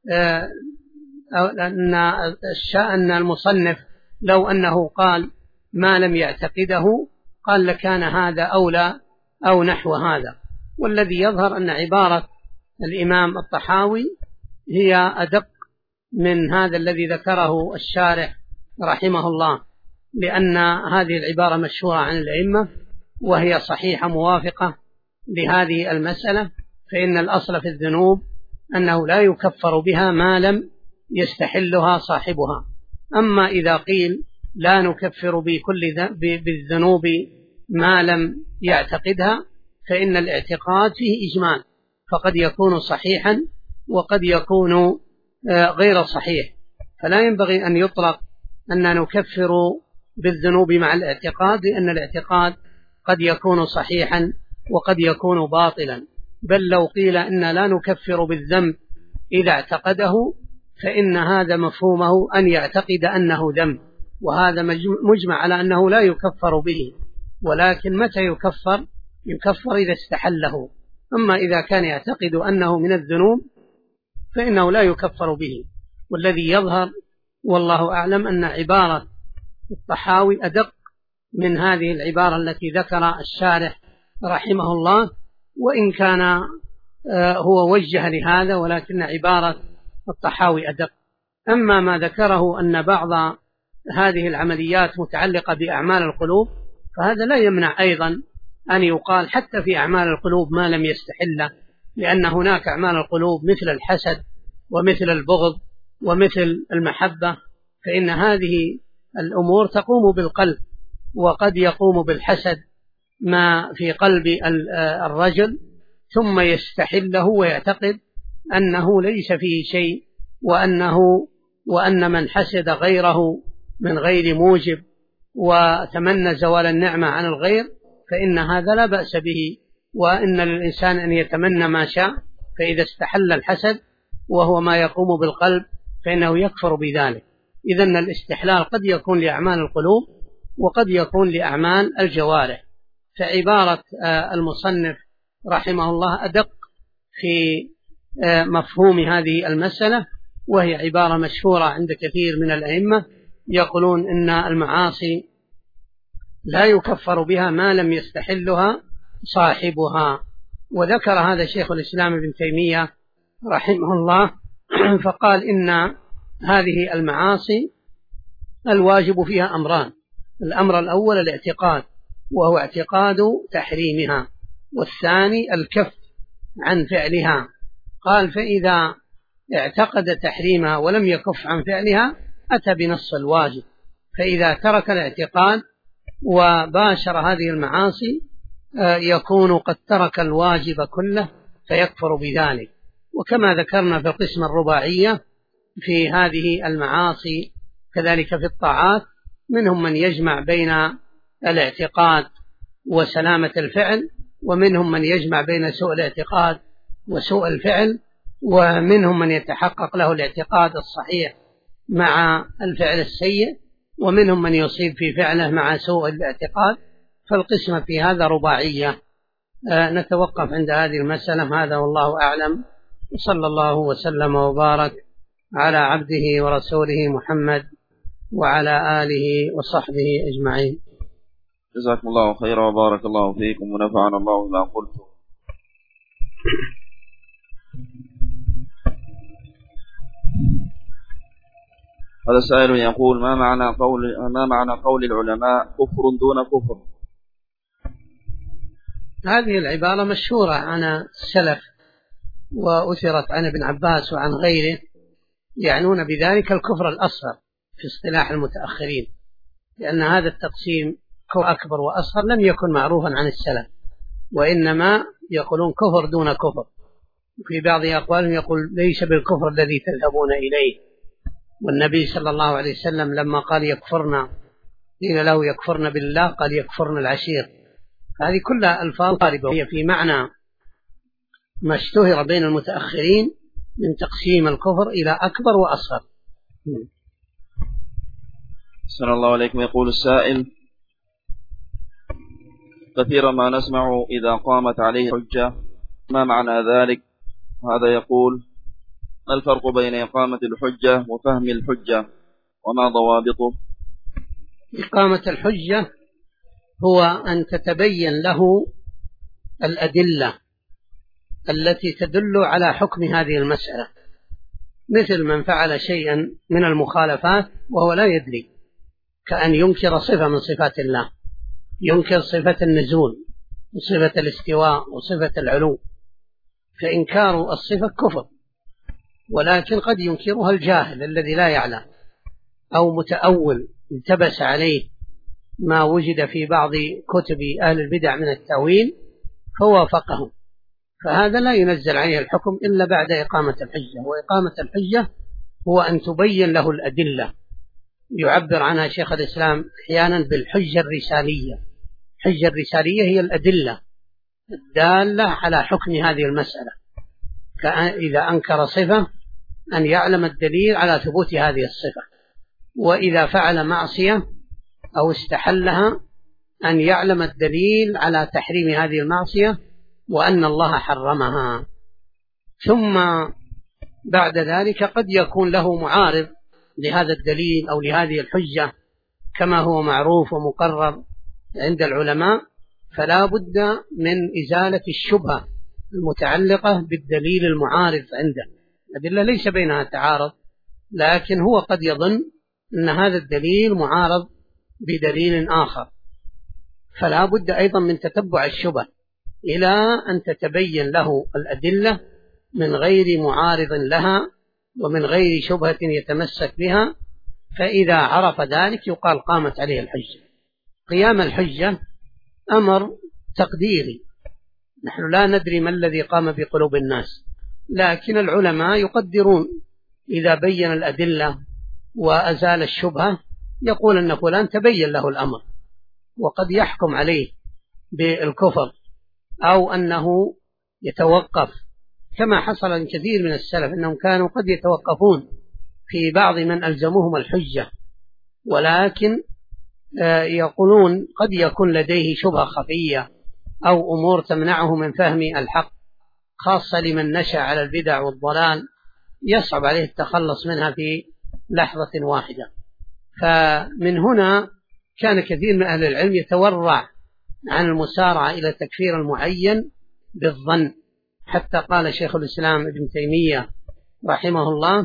أن المصنف لو أنه قال ما لم يعتقده قال لكان هذا أولى أو نحو هذا. والذي يظهر أن عبارة الإمام الطحاوي هي أدق من هذا الذي ذكره الشارح رحمه الله، لأن هذه العبارة مشهورة عن الأئمة وهي صحيحة موافقة لهذه المسألة، فإن الأصل في الذنوب أنه لا يكفر بها ما لم يستحلها صاحبها. أما إذا قيل لا نكفر بالذنوب ما لم يعتقدها فإن الاعتقاد فيه إجمال، فقد يكون صحيحا وقد يكون غير صحيح، فلا ينبغي أن يطلق أن نكفر بالذنوب مع الاعتقاد، لأن الاعتقاد قد يكون صحيحا وقد يكون باطلا. بل لو قيل إن لا نكفر بالذنب إذا اعتقده فإن هذا مفهومه أن يعتقد أنه ذنب، وهذا مجمع على أنه لا يكفر به، ولكن متى يكفر إذا استحله. أما إذا كان يعتقد أنه من الذنوب فإنه لا يكفر به. والذي يظهر والله أعلم أن عبارة الطحاوي أدق من هذه العبارة التي ذكر الشارح رحمه الله، وإن كان هو وجه لهذا، ولكن عبارة الطحاوي أدق. أما ما ذكره أن بعض هذه العمليات متعلقة بأعمال القلوب، فهذا لا يمنع أيضا أن يقال حتى في أعمال القلوب ما لم يستحله، لأن هناك أعمال القلوب مثل الحسد ومثل البغض ومثل المحبة، فإن هذه الأمور تقوم بالقلب، وقد يقوم بالحسد ما في قلب الرجل ثم يستحله ويعتقد أنه ليس فيه شيء، وأن من حسد غيره من غير موجب وتمنى زوال النعمة عن الغير فإن هذا لا بأس به، وإن للإنسان أن يتمنى ما شاء، فإذا استحل الحسد وهو ما يقوم بالقلب فإنه يكفر بذلك. إذن الاستحلال قد يكون لأعمال القلوب وقد يكون لأعمال الجوارح. فعبارة المصنف رحمه الله أدق في مفهوم هذه المسألة، وهي عبارة مشهورة عند كثير من الأئمة، يقولون إن المعاصي لا يكفر بها ما لم يستحلها صاحبها. وذكر هذا شيخ الإسلام ابن تيمية رحمه الله فقال إن هذه المعاصي الواجب فيها أمران: الأمر الأول الاعتقاد، وهو اعتقاد تحريمها، والثاني الكف عن فعلها. قال: فإذا اعتقد تحريمها ولم يكف عن فعلها أتى بنص الواجب، فإذا ترك الاعتقاد وباشر هذه المعاصي يكون قد ترك الواجب كله فيكفر بذلك. وكما ذكرنا في القسم الرباعية في هذه المعاصي كذلك في الطاعات، منهم من يجمع بين الاعتقاد وسلامة الفعل، ومنهم من يجمع بين سوء الاعتقاد وسوء الفعل، ومنهم من يتحقق له الاعتقاد الصحيح مع الفعل السيء، ومنهم من يصيب في فعله مع سوء الاعتقاد. فالقسمة في هذا رباعية. نتوقف عند هذه المسألة. هذا والله أعلم، وصلى الله وسلم وبارك على عبده ورسوله محمد وعلى آله وصحبه أجمعين. جزاكم الله خيرا وبارك الله فيكم ونفعنا الله بما قلتم. هذا سائل يقول: ما معنى قول العلماء كفر دون كفر؟ هذه العبارة مشهورة عن السلف وأثرت عن ابن عباس وعن غيره، يعنون بذلك الكفر الأصغر في اصطلاح المتأخرين، لأن هذا التقسيم أكبر وأصغر لم يكن معروفا عن السلف، وإنما يقولون كفر دون كفر. في بعض أقوالهم يقول: ليس بالكفر الذي تذهبون إليه. والنبي صلى الله عليه وسلم لما قال يكفرنا، قيل له يكفرن بالله، قال يكفرن العشير. هذه كلها ألفاظ قاربة، هي في معنى ما اشتهر بين المتأخرين من تقسيم الكفر إلى أكبر وأصغر. صلى الله عليكم. يقول السائل: كثيرا ما نسمع إذا قامت عليه حجة، ما معنى ذلك؟ هذا يقول: ما الفرق بين إقامة الحجة وفهم الحجة، وما ضوابطه؟ إقامة الحجة هو أن تتبين له الأدلة التي تدل على حكم هذه المسألة، مثل من فعل شيئا من المخالفات وهو لا يدري، كأن ينكر صفة من صفات الله، ينكر صفة النزول وصفة الاستواء وصفة العلو، فإنكار الصفة كفر. ولكن قد ينكرها الجاهل الذي لا يعلم، أو متأول التبس عليه ما وجد في بعض كتب أهل البدع من التأويل فوافقهم، فهذا لا ينزل عليه الحكم إلا بعد إقامة الحجة. وإقامة الحجة هو أن تبين له الأدلة، يعبر عنها شيخ الإسلام أحيانا بالحجة الرسالية. الحجة الرسالية هي الأدلة الدالة على حكم هذه المسألة، إذا أنكر صفة أن يعلم الدليل على ثبوت هذه الصفة، وإذا فعل معصية أو استحلها أن يعلم الدليل على تحريم هذه المعصية وأن الله حرمها. ثم بعد ذلك قد يكون له معارض لهذا الدليل أو لهذه الحجة كما هو معروف ومقرر عند العلماء، فلا بد من إزالة الشبهة المتعلقة بالدليل المعارض عنده. الأدلة ليس بينها تعارض، لكن هو قد يظن أن هذا الدليل معارض بدليل آخر، فلا بد أيضا من تتبع الشبهة إلى أن تتبين له الأدلة من غير معارض لها ومن غير شبهة يتمسك بها، فإذا عرف ذلك يقال قامت عليه الحجة. قيام الحجة أمر تقديري، نحن لا ندري ما الذي قام بقلوب الناس، لكن العلماء يقدرون إذا بين الأدلة وأزال الشبهة يقول أن فلان تبين له الأمر، وقد يحكم عليه بالكفر أو أنه يتوقف، كما حصل لكثير من السلف أنهم كانوا قد يتوقفون في بعض من ألزموهم الحجة، ولكن يقولون قد يكون لديه شبهة خفية أو أمور تمنعه من فهم الحق، خاصة لمن نشأ على البدع والضلال يصعب عليه التخلص منها في لحظة واحدة. فمن هنا كان كثير من أهل العلم يتورع عن المسارعة إلى تكفير المعين بالظن، حتى قال شيخ الإسلام ابن تيمية رحمه الله: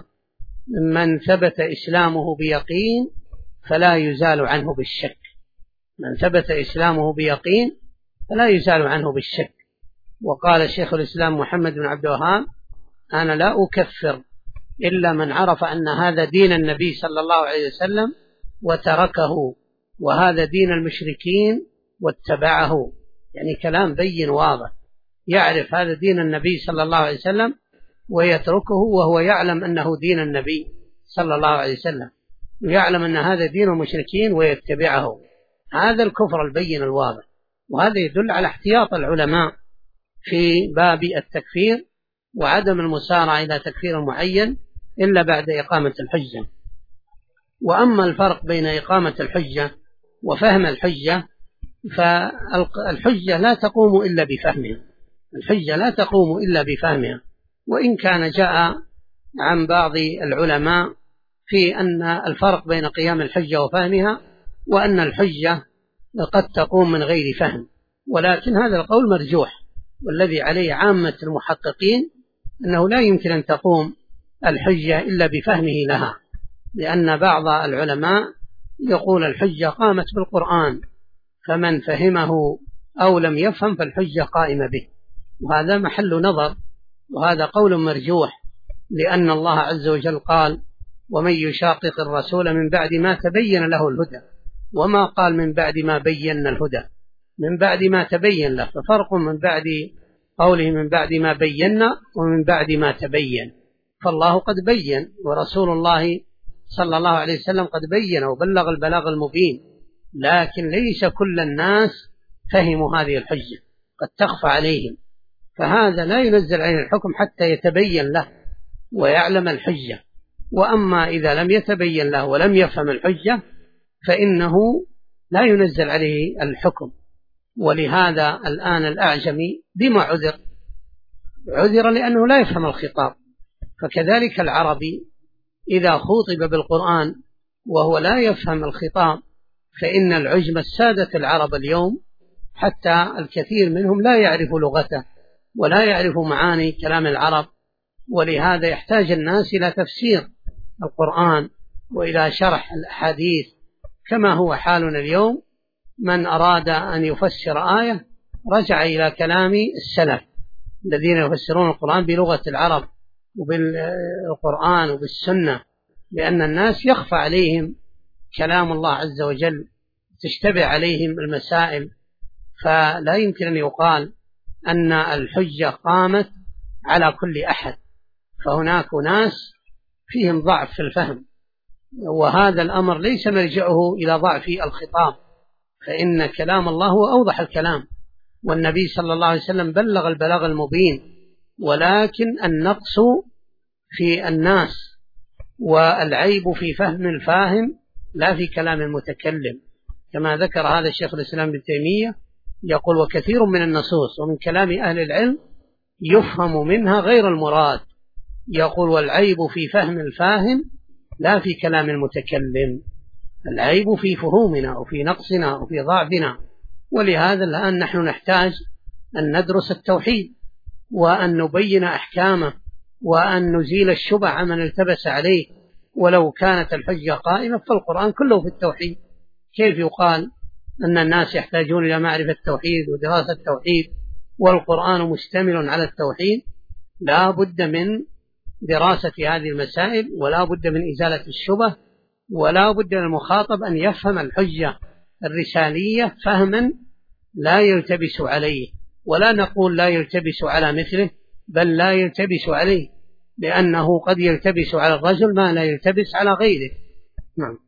من ثبت إسلامه بيقين فلا يزال عنه بالشك. من ثبت إسلامه بيقين فلا يزال عنه بالشك. وقال شيخ الإسلام محمد بن عبد الوهاب: أنا لا أكفر إلا من عرف أن هذا دين النبي صلى الله عليه وسلم وتركه، وهذا دين المشركين واتبعه. يعني كلام بين واضح، يعرف هذا دين النبي صلى الله عليه وسلم ويتركه وهو يعلم أنه دين النبي صلى الله عليه وسلم، ويعلم أن هذا دين المشركين ويتبعه. هذا الكفر البين الواضح، وهذا يدل على احتياط العلماء في باب التكفير وعدم المسارعة إلى تكفير المعين إلا بعد إقامة الحجة. وأما الفرق بين إقامة الحجة وفهم الحجة، فالحجة لا تقوم إلا بفهمها. الحجة لا تقوم إلا بفهمها، وإن كان جاء عن بعض العلماء في أن الفرق بين قيام الحجة وفهمها، وأن الحجة قد تقوم من غير فهم، ولكن هذا القول مرجوح، والذي عليه عامة المحققين أنه لا يمكن أن تقوم الحجة إلا بفهمه لها، لأن بعض العلماء يقول الحجة قامت بالقرآن، فمن فهمه أو لم يفهم فالحجة قائمة به، وهذا محل نظر، وهذا قول مرجوح، لأن الله عز وجل قال: ومن يشاقق الرسول من بعد ما تبين له الهدى، وما قال من بعد ما بينا الهدى، من بعد ما تبين له، ففرق من بعد قوله من بعد ما بينا ومن بعد ما تبين. فالله قد بين، ورسول الله صلى الله عليه وسلم قد بين وبلغ البلاغ المبين، لكن ليس كل الناس فهموا هذه الحجة، قد تخفى عليهم، فهذا لا ينزل عليه الحكم حتى يتبين له ويعلم الحجة. وأما إذا لم يتبين له ولم يفهم الحجة فإنه لا ينزل عليه الحكم. ولهذا الآن الأعجمي بما عذر لأنه لا يفهم الخطاب، فكذلك العربي إذا خاطب بالقرآن وهو لا يفهم الخطاب، فإن العجم السادة العرب اليوم حتى الكثير منهم لا يعرف لغته ولا يعرف معاني كلام العرب، ولهذا يحتاج الناس إلى تفسير القرآن وإلى شرح الأحاديث، كما هو حالنا اليوم. من أراد أن يفسر آية رجع إلى كلام السلف الذين يفسرون القرآن بلغة العرب وبالقرآن وبالسنة، لأن الناس يخفى عليهم كلام الله عز وجل، تشتبه عليهم المسائل، فلا يمكن أن يقال أن الحجة قامت على كل أحد، فهناك ناس فيهم ضعف في الفهم، وهذا الأمر ليس مرجعه إلى ضعف الخطاب، فإن كلام الله هو أوضح الكلام، والنبي صلى الله عليه وسلم بلغ البلاغ المبين، ولكن النقص في الناس والعيب في فهم الفاهم لا في كلام المتكلم، كما ذكر هذا الشيخ الإسلام ابن تيمية، يقول: وكثير من النصوص ومن كلام أهل العلم يفهم منها غير المراد، يقول: والعيب في فهم الفاهم لا في كلام المتكلم، العيب في فهومنا وفي نقصنا وفي ضعفنا. ولهذا الآن نحن نحتاج أن ندرس التوحيد وأن نبين أحكامه وأن نزيل الشبه عمن التبس عليه. ولو كانت الحجة قائمة فالقرآن كله في التوحيد، كيف يقال أن الناس يحتاجون إلى معرفة التوحيد ودراسة التوحيد والقرآن مشتمل على التوحيد؟ لا بد من دراسة هذه المسائل، ولا بد من إزالة الشبه، ولا بد للمخاطب أن يفهم الحجة الرسالية فهما لا يلتبس عليه، ولا نقول لا يلتبس على مثله، بل لا يلتبس عليه، لأنه قد يلتبس على الرجل ما لا يلتبس على غيره. نعم.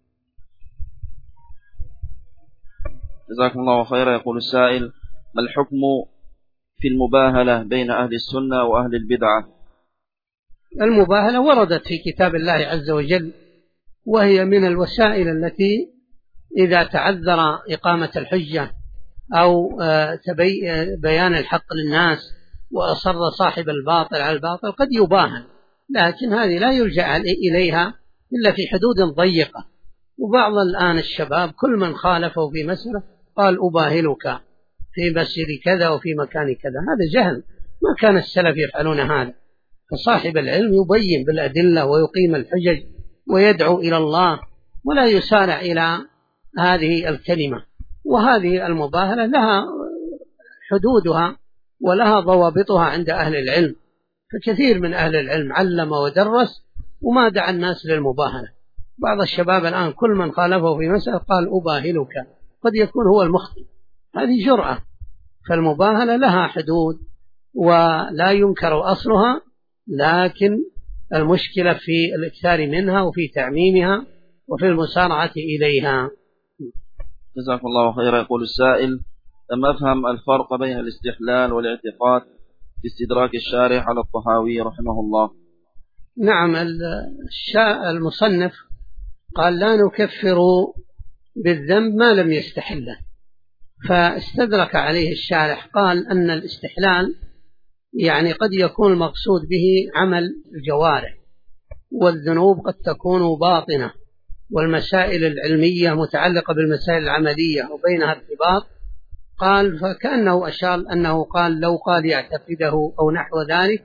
جزاكم الله خيرا. يقول السائل: ما الحكم في المباهلة بين أهل السنة وأهل البدعة؟ المباهلة وردت في كتاب الله عز وجل، وهي من الوسائل التي إذا تعذر إقامة الحجة أو بيان الحق للناس وأصر صاحب الباطل على الباطل قد يباهل، لكن هذه لا يلجأ إليها إلا في حدود ضيقة. وبعض الآن الشباب كل من خالفه في مسألة قال أباهلك في مسجد كذا وفي مكان كذا، هذا جهل، ما كان السلف يفعلون هذا. فصاحب العلم يبين بالأدلة ويقيم الحجج ويدعو إلى الله، ولا يسارع إلى هذه الكلمة. وهذه المباهلة لها حدودها ولها ضوابطها عند أهل العلم، فكثير من أهل العلم علم ودرس وما دعا الناس للمباهلة. بعض الشباب الآن كل من خالفه في مسألة قال أباهلك، قد يكون هو المخطئ، هذه جرأة. فالمباهلة لها حدود ولا ينكر أصلها، لكن المشكلة في الإكثار منها وفي تعميمها وفي المسارعة إليها. جزاك الله خيرا. يقول السائل: لم أفهم الفرق بين الاستحلال والاعتقاد في استدراك الشارح على الطحاوي رحمه الله. نعم، المصنف قال لا نكفر بالذنب ما لم يستحله، فاستدرك عليه الشارح قال أن الاستحلال يعني قد يكون المقصود به عمل الجوارح، والذنوب قد تكون باطنة، والمسائل العلمية متعلقة بالمسائل العملية وبينها ارتباط. قال فكأنه أشار أنه قال لو قال يعتقده أو نحو ذلك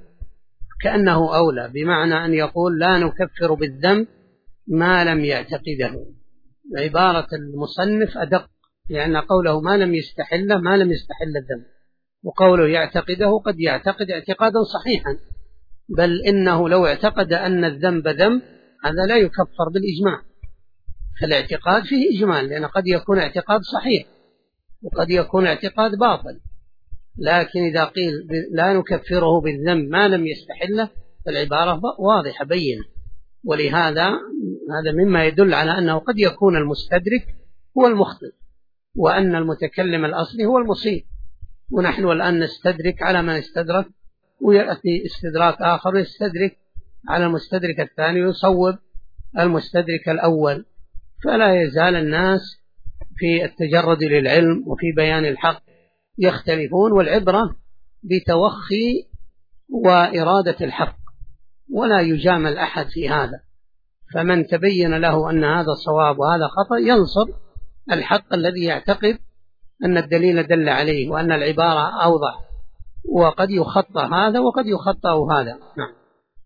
كأنه أولى، بمعنى أن يقول لا نكفر بالذنب ما لم يعتقده. عبارة المصنف أدق، لأن قوله ما لم يستحله ما لم يستحل الذنب، وقوله يعتقده قد يعتقد اعتقادا صحيحا، بل إنه لو اعتقد أن الذنب ذنب هذا لا يكفر بالإجماع. فالاعتقاد فيه إجمال، لأن قد يكون اعتقاد صحيح وقد يكون اعتقاد باطل، لكن إذا قيل لا نكفره بالذنب ما لم يستحله فالعبارة واضحة بينة. ولهذا هذا مما يدل على أنه قد يكون المستدرك هو المخطئ، وأن المتكلم الأصلي هو المصيب، ونحن الآن نستدرك على من استدرك، ويأتي استدراك آخر يستدرك على المستدرك الثاني ويصوب المستدرك الأول. فلا يزال الناس في التجرد للعلم وفي بيان الحق يختلفون، والعبرة بتوخي وإرادة الحق، ولا يجامل أحد في هذا. فمن تبين له أن هذا صواب وهذا خطأ ينصر الحق الذي يعتقد أن الدليل دل عليه وأن العبارة أوضح، وقد يخطأ هذا وقد يخطأ هذا. نعم.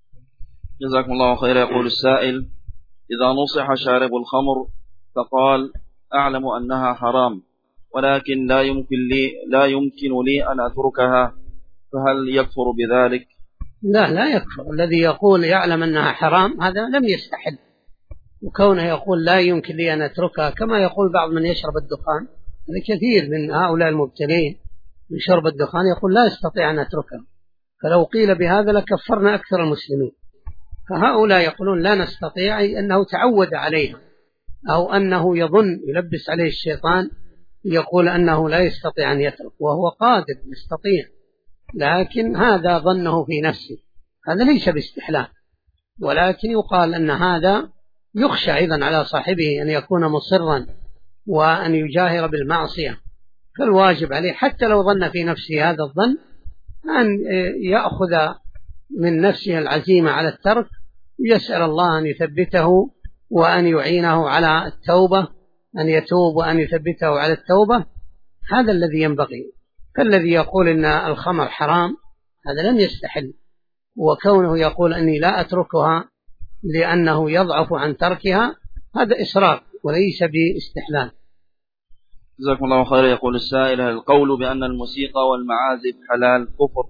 جزاكم الله خيرا. يقول السائل: إذا نصح شارب الخمر فقال أعلم أنها حرام ولكن لا يمكن لي أن أتركها، فهل يكفر بذلك؟ لا يكفر. الذي يقول يعلم أنها حرام هذا لم يستحل، وكونه يقول لا يمكن لي أن أتركها، كما يقول بعض من يشرب الدخان. كثير من هؤلاء المبتلين من شرب الدخان يقول لا يستطيع أن أتركها، فلو قيل بهذا لكفرنا أكثر المسلمين. فهؤلاء يقولون لا نستطيع، أي أنه تعود عليها، أو أنه يظن يلبس عليه الشيطان يقول أنه لا يستطيع أن يترك، وهو قادر يستطيع، لكن هذا ظنه في نفسه، هذا ليس باستحلال. ولكن يقال أن هذا يخشى أيضا على صاحبه أن يكون مصرا وأن يجاهر بالمعصية، فالواجب عليه حتى لو ظن في نفسه هذا الظن أن يأخذ من نفسه العزيمة على الترك، يسأل الله أن يثبته وأن يعينه على التوبة، أن يتوب وأن يثبته على التوبة. هذا الذي ينبغي. فالذي يقول إن الخمر حرام هذا لم يستحل، وكونه يقول أني لا أتركها لأنه يضعف عن تركها هذا إصرار وليس باستحلال. جزاكم الله خيرا. يقول السائل: القول بأن الموسيقى والمعازف حلال كفر؟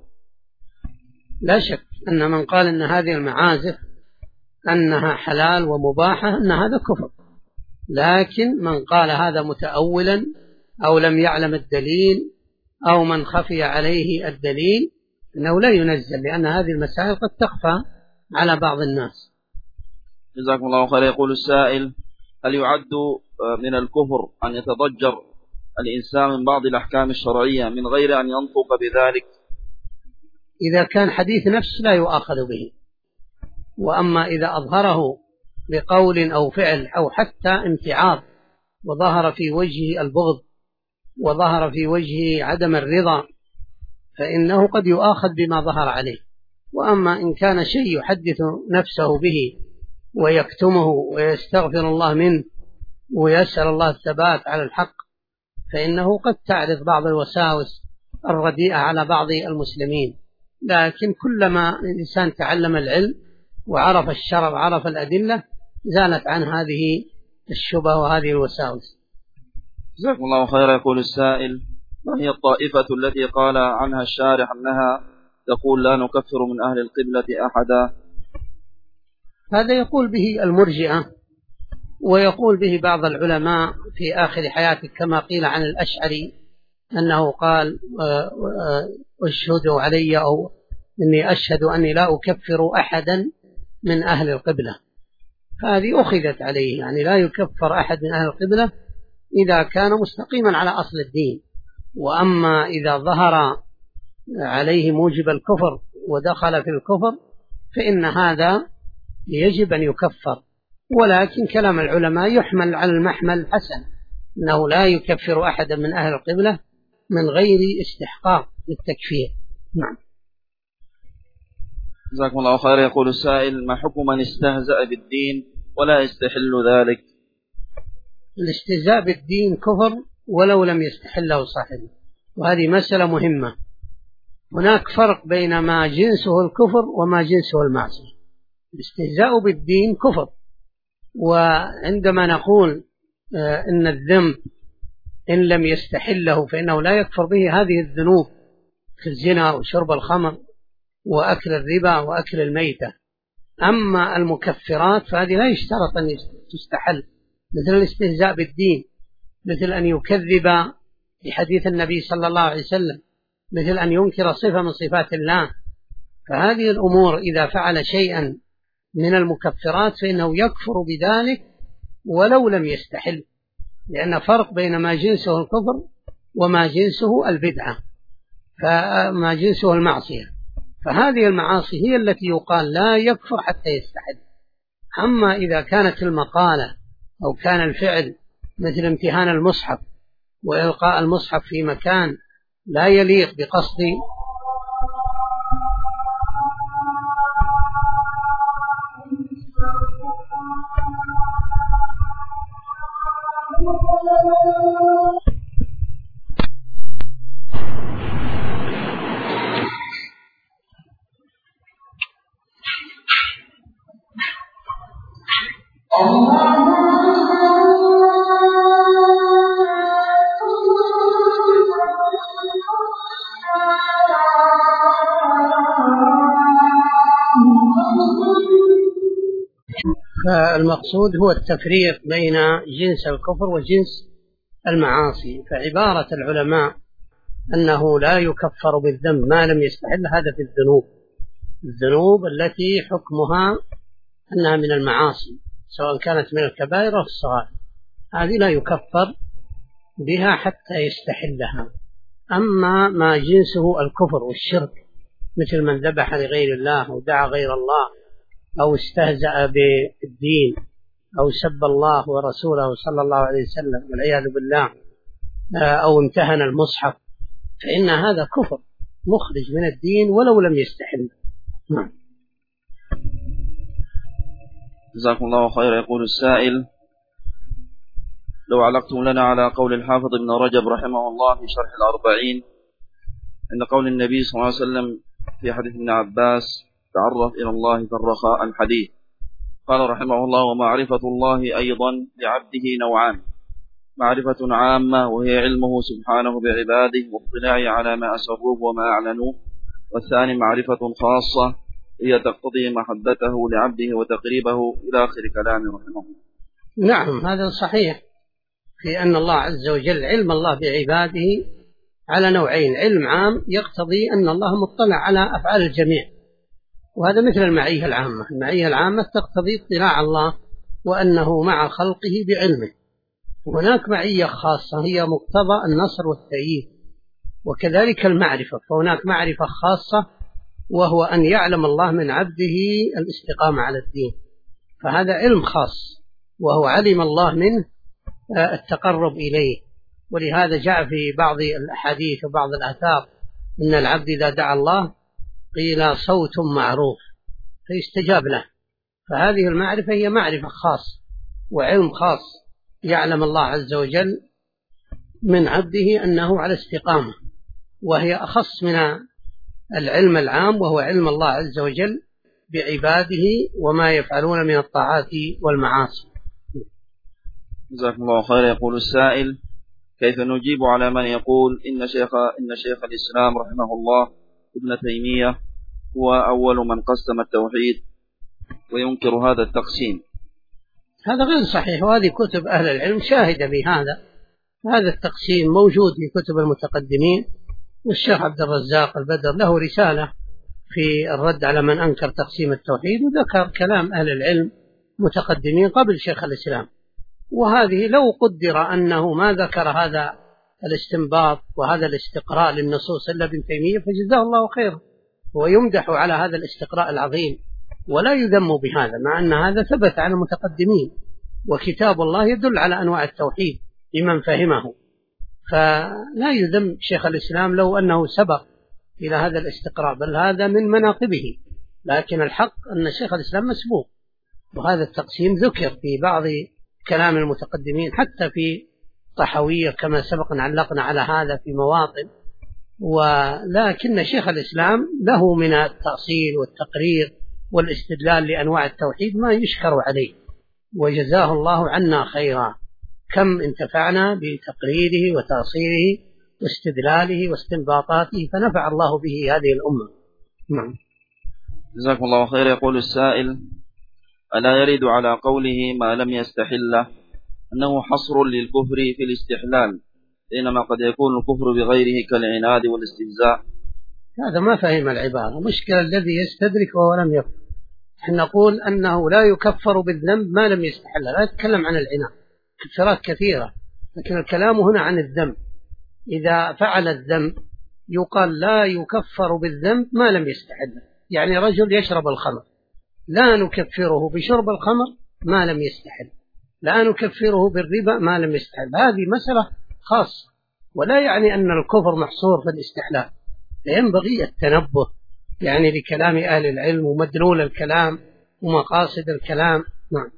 لا شك أن من قال أن هذه المعازف أنها حلال ومباحة أن هذا كفر، لكن من قال هذا متأولا أو لم يعلم الدليل أو من خفي عليه الدليل أنه لا ينزل، لأن هذه المسائل قد تخفى على بعض الناس. جزاكم الله خيرا. يقول السائل: هل يعد من الكفر أن يتضجر الإنسان من بعض الأحكام الشرعية من غير أن ينطق بذلك إذا كان حديث نفس لا يؤاخذ به. وأما إذا أظهره بقول أو فعل أو حتى امتعاض وظهر في وجهه البغض وظهر في وجهه عدم الرضا فإنه قد يؤاخذ بما ظهر عليه. وأما إن كان شيء يحدث نفسه به ويكتمه ويستغفر الله منه ويسأل الله الثبات على الحق فإنه قد تعرض بعض الوساوس الرديئة على بعض المسلمين. لكن كلما الإنسان تعلم العلم وعرف الشرع وعرف الأدلة زالت عن هذه الشبه وهذه الوساوس. جزاكم الله خيرا. يقول السائل: ما هي الطائفة التي قال عنها الشارح أنها تقول لا نكفر من أهل القبلة أحدا؟ هذا يقول به المرجئة ويقول به بعض العلماء في آخر حياته كما قيل عن الأشعري أنه قال أشهدوا علي أو إني أشهد أني لا أكفر أحدا من أهل القبلة. هذه أخذت عليه، يعني لا يكفر أحد من أهل القبلة إذا كان مستقيما على أصل الدين. وأما إذا ظهر عليه موجب الكفر ودخل في الكفر فإن هذا يجب أن يكفر. ولكن كلام العلماء يحمل على المحمل الحسن أنه لا يكفر أحدا من أهل القبلة من غير استحقاق للتكفير. نعم. جزاكم الله خيرا. يقول السائل: ما حكم من استهزأ بالدين ولا يستحل ذلك؟ الاستهزاء بالدين كفر ولو لم يستحله صاحبه، وهذه مسألة مهمة. هناك فرق بين ما جنسه الكفر وما جنسه المعصية. الاستهزاء بالدين كفر، وعندما نقول إن الذنب إن لم يستحله فإنه لا يكفر به هذه الذنوب كالزنا وشرب الخمر وأكل الربا وأكل الميتة. أما المكفرات فهذه لا يشترط أن تستحل، مثل الاستهزاء بالدين، مثل أن يكذب بحديث النبي صلى الله عليه وسلم، مثل أن ينكر صفة من صفات الله. فهذه الأمور إذا فعل شيئا من المكفرات فإنه يكفر بذلك ولو لم يستحل، لأن فرق بين ما جنسه الكفر وما جنسه البدعة، فما جنسه المعصية. فهذه المعاصي هي التي يقال لا يكفر حتى يستحل. أما إذا كانت المقالة أو كان الفعل مثل امتهان المصحف وإلقاء المصحف في مكان لا يليق بقصد فالمقصود هو التفريق بين جنس الكفر وجنس المعاصي. فعبارة العلماء أنه لا يكفر بالذنب ما لم يستحل هذا في الذنوب التي حكمها أنها من المعاصي سواء كانت من الكبائر أو الصغائر، هذه لا يكفر بها حتى يستحلها. أما ما جنسه الكفر والشرك مثل من ذبح لغير الله أو دعا غير الله أو استهزأ بالدين أو سب الله ورسوله صلى الله عليه وسلم والعياذ بالله أو امتهن المصحف فإن هذا كفر مخرج من الدين ولو لم يستحل. نعم. جزاكم الله خيرا. يقول السائل: لو علقتم لنا على قول الحافظ ابن رجب رحمه الله في شرح الأربعين إن قول النبي صلى الله عليه وسلم في حديث ابن عباس تعرف إلى الله في الرخاء الحديث، قال رحمه الله: ومعرفة الله أيضا لعبده نوعان: معرفة عامة وهي علمه سبحانه بعباده واطلاعه على ما أسروه وما أعلنوه، والثاني معرفة خاصة هي تقتضي محبته لعبده وتقريبه إلى آخر كلامه رحمه الله. نعم، هذا صحيح في أن الله عز وجل علم الله بعباده على نوعين: علم عام يقتضي أن الله مطلع على أفعال الجميع، وهذا مثل المعية العامة. المعية العامة تقتضي اطلاع الله وأنه مع خلقه بعلمه. وهناك معية خاصة هي مقتضى النصر والتأييد، وكذلك المعرفة، فهناك معرفة خاصة وهو أن يعلم الله من عبده الاستقامة على الدين، فهذا علم خاص، وهو علم الله منه التقرب إليه. ولهذا جاء في بعض الأحاديث وبعض الآثار إن العبد إذا دعا الله قيل صوت معروف فيستجاب له. فهذه المعرفة هي معرفة خاص وعلم خاص، يعلم الله عز وجل من عبده أنه على استقامة، وهي أخص من العلم العام، وهو علم الله عز وجل بعباده وما يفعلون من الطاعات والمعاصي. جزاكم الله خير. يقول السائل: كيف نجيب على من يقول إن شيخ الإسلام رحمه الله ابن تيمية هو أول من قسم التوحيد وينكر هذا التقسيم؟ هذا غير صحيح، وهذه كتب أهل العلم شاهدة بهذا. هذا التقسيم موجود في كتب المتقدمين، والشيخ عبد الرزاق البدر له رسالة في الرد على من أنكر تقسيم التوحيد، وذكر كلام أهل العلم متقدمين قبل شيخ الإسلام. وهذه لو قدر أنه ما ذكر هذا الاستنباط وهذا الاستقراء للنصوص إلا ابن تيمية فجزاه الله خيرا، ويمدح على هذا الاستقراء العظيم ولا يذم بهذا، مع أن هذا ثبت على المتقدمين، وكتاب الله يدل على أنواع التوحيد لمن فهمه، فلا يذم شيخ الإسلام لو أنه سبق إلى هذا الاستقراء، بل هذا من مناقبه. لكن الحق أن شيخ الإسلام مسبوق، وهذا التقسيم ذكر في بعض كلام المتقدمين، حتى في طحوية كما سبق علقنا على هذا في مواطن. ولكن شيخ الإسلام له من التأصيل والتقرير والاستدلال لأنواع التوحيد ما يشكر عليه، وجزاه الله عنا خيرا. كم انتفعنا بتقريره وتأصيله واستدلاله واستنباطاته، فنفع الله به هذه الأمة. نعم. جزاكم الله خير. يقول السائل: ألا يرد على قوله ما لم يستحله أنه حصر للكفر في الاستحلال، بينما قد يكون الكفر بغيره كالعناد والاستهزاء؟ هذا ما فهم العبارة. مشكلة الذي يستدرك وهو لم يفهم. نحن نقول أنه لا يكفر بالذنب ما لم يستحل، لا يتكلم عن العناد، كثرات كثيرة، لكن الكلام هنا عن الذنب. إذا فعل الذنب يقال لا يكفر بالذنب ما لم يستحل. يعني رجل يشرب الخمر لا نكفره بشرب الخمر ما لم يستحل، لا نكفره بالربا ما لم يستحل. هذه مسألة خاصة، ولا يعني أن الكفر محصور في الاستحلال. ينبغي التنبه يعني لكلام أهل العلم ومدلول الكلام ومقاصد الكلام. نعم.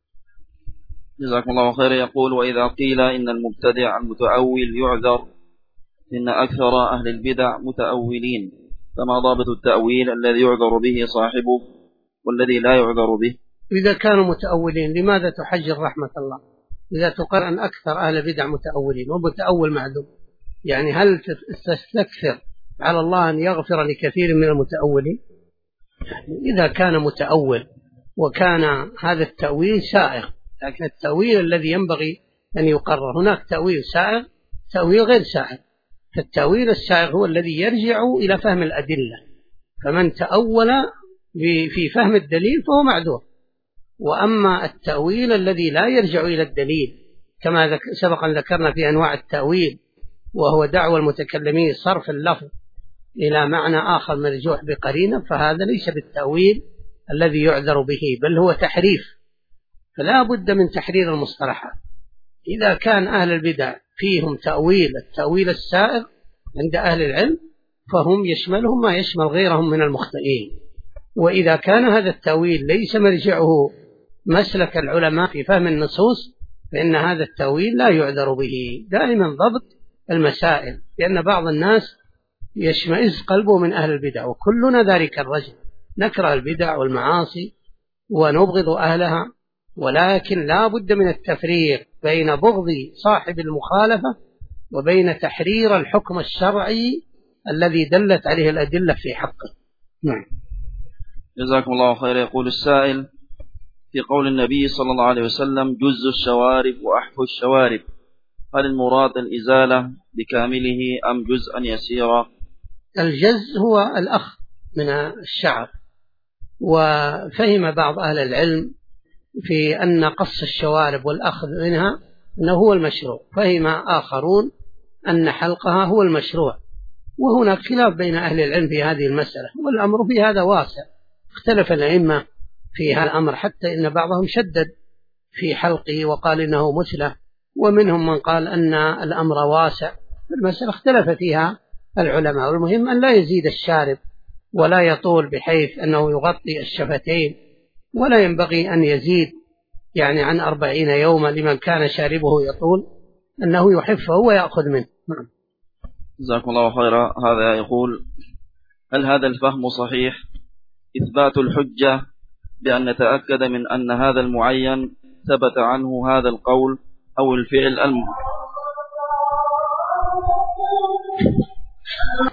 جزاكم الله خير. يقول: وإذا قيل إن المبتدع المتأول يعذر إن أكثر أهل البدع متأولين، فما ضابط التأويل الذي يعذر به صاحبه والذي لا يعذر به؟ إذا كانوا متأولين لماذا تحجر رحمة الله؟ إذا تقرأ أن أكثر أهل البدع متأولين، ومتأول معذور، يعني هل تستكثر على الله أن يغفر لكثير من المتأولين؟ إذا كان متأول وكان هذا التأويل سائغ، لكن التأويل الذي ينبغي أن يقرر، هناك تأويل سائغ، تأويل غير سائغ. فالتأويل السائغ هو الذي يرجع إلى فهم الأدلة، فمن تأول في فهم الدليل فهو معذور. وأما التأويل الذي لا يرجع إلى الدليل كما سبق أن ذكرنا في أنواع التأويل، وهو دعوى المتكلمين صرف اللفظ إلى معنى آخر مرجوح بقرينة، فهذا ليس بالتأويل الذي يعذر به، بل هو تحريف. فلا بد من تحرير المصطلحات. إذا كان أهل البدع فيهم تأويل، التأويل السائغ عند أهل العلم، فهم يشملهم ما يشمل غيرهم من المخطئين. وإذا كان هذا التأويل ليس مرجعه مسلك العلماء في فهم النصوص، فإن هذا التأويل لا يعذر به. دائما ضبط المسائل، لأن بعض الناس يشمئز قلبه من أهل البدع، وكلنا ذلك الرجل، نكره البدع والمعاصي ونبغض أهلها، ولكن لا بد من التفريق بين بغض صاحب المخالفة وبين تحرير الحكم الشرعي الذي دلت عليه الأدلة في حقه. نعم. جزاكم الله خير. يقول السائل: في قول النبي صلى الله عليه وسلم جز الشوارب وأحفو الشوارب، هل المراد الإزالة بكامله أم جزءا يسيرا؟ الجز هو الأخذ من الشعر، وفهم بعض أهل العلم في أن قص الشوارب والأخذ منها أنه هو المشروع، فهم آخرون أن حلقها هو المشروع، وهناك خلاف بين أهل العلم في هذه المسألة، والأمر في هذا واسع، اختلف الأئمة في هذا الأمر، حتى إن بعضهم شدد في حلقه وقال إنه مثلة، ومنهم من قال أن الأمر واسع. المسألة اختلف فيها العلماء، والمهم أن لا يزيد الشارب ولا يطول بحيث أنه يغطي الشفتين، ولا ينبغي أن يزيد يعني عن 40 يوما لمن كان شاربه يطول، أنه يحفه ويأخذ منه. جزاكم الله خيرا. هذا يقول: هل هذا الفهم صحيح، إثبات الحجة بأن نتأكد من أن هذا المعين ثبت عنه هذا القول أو الفعل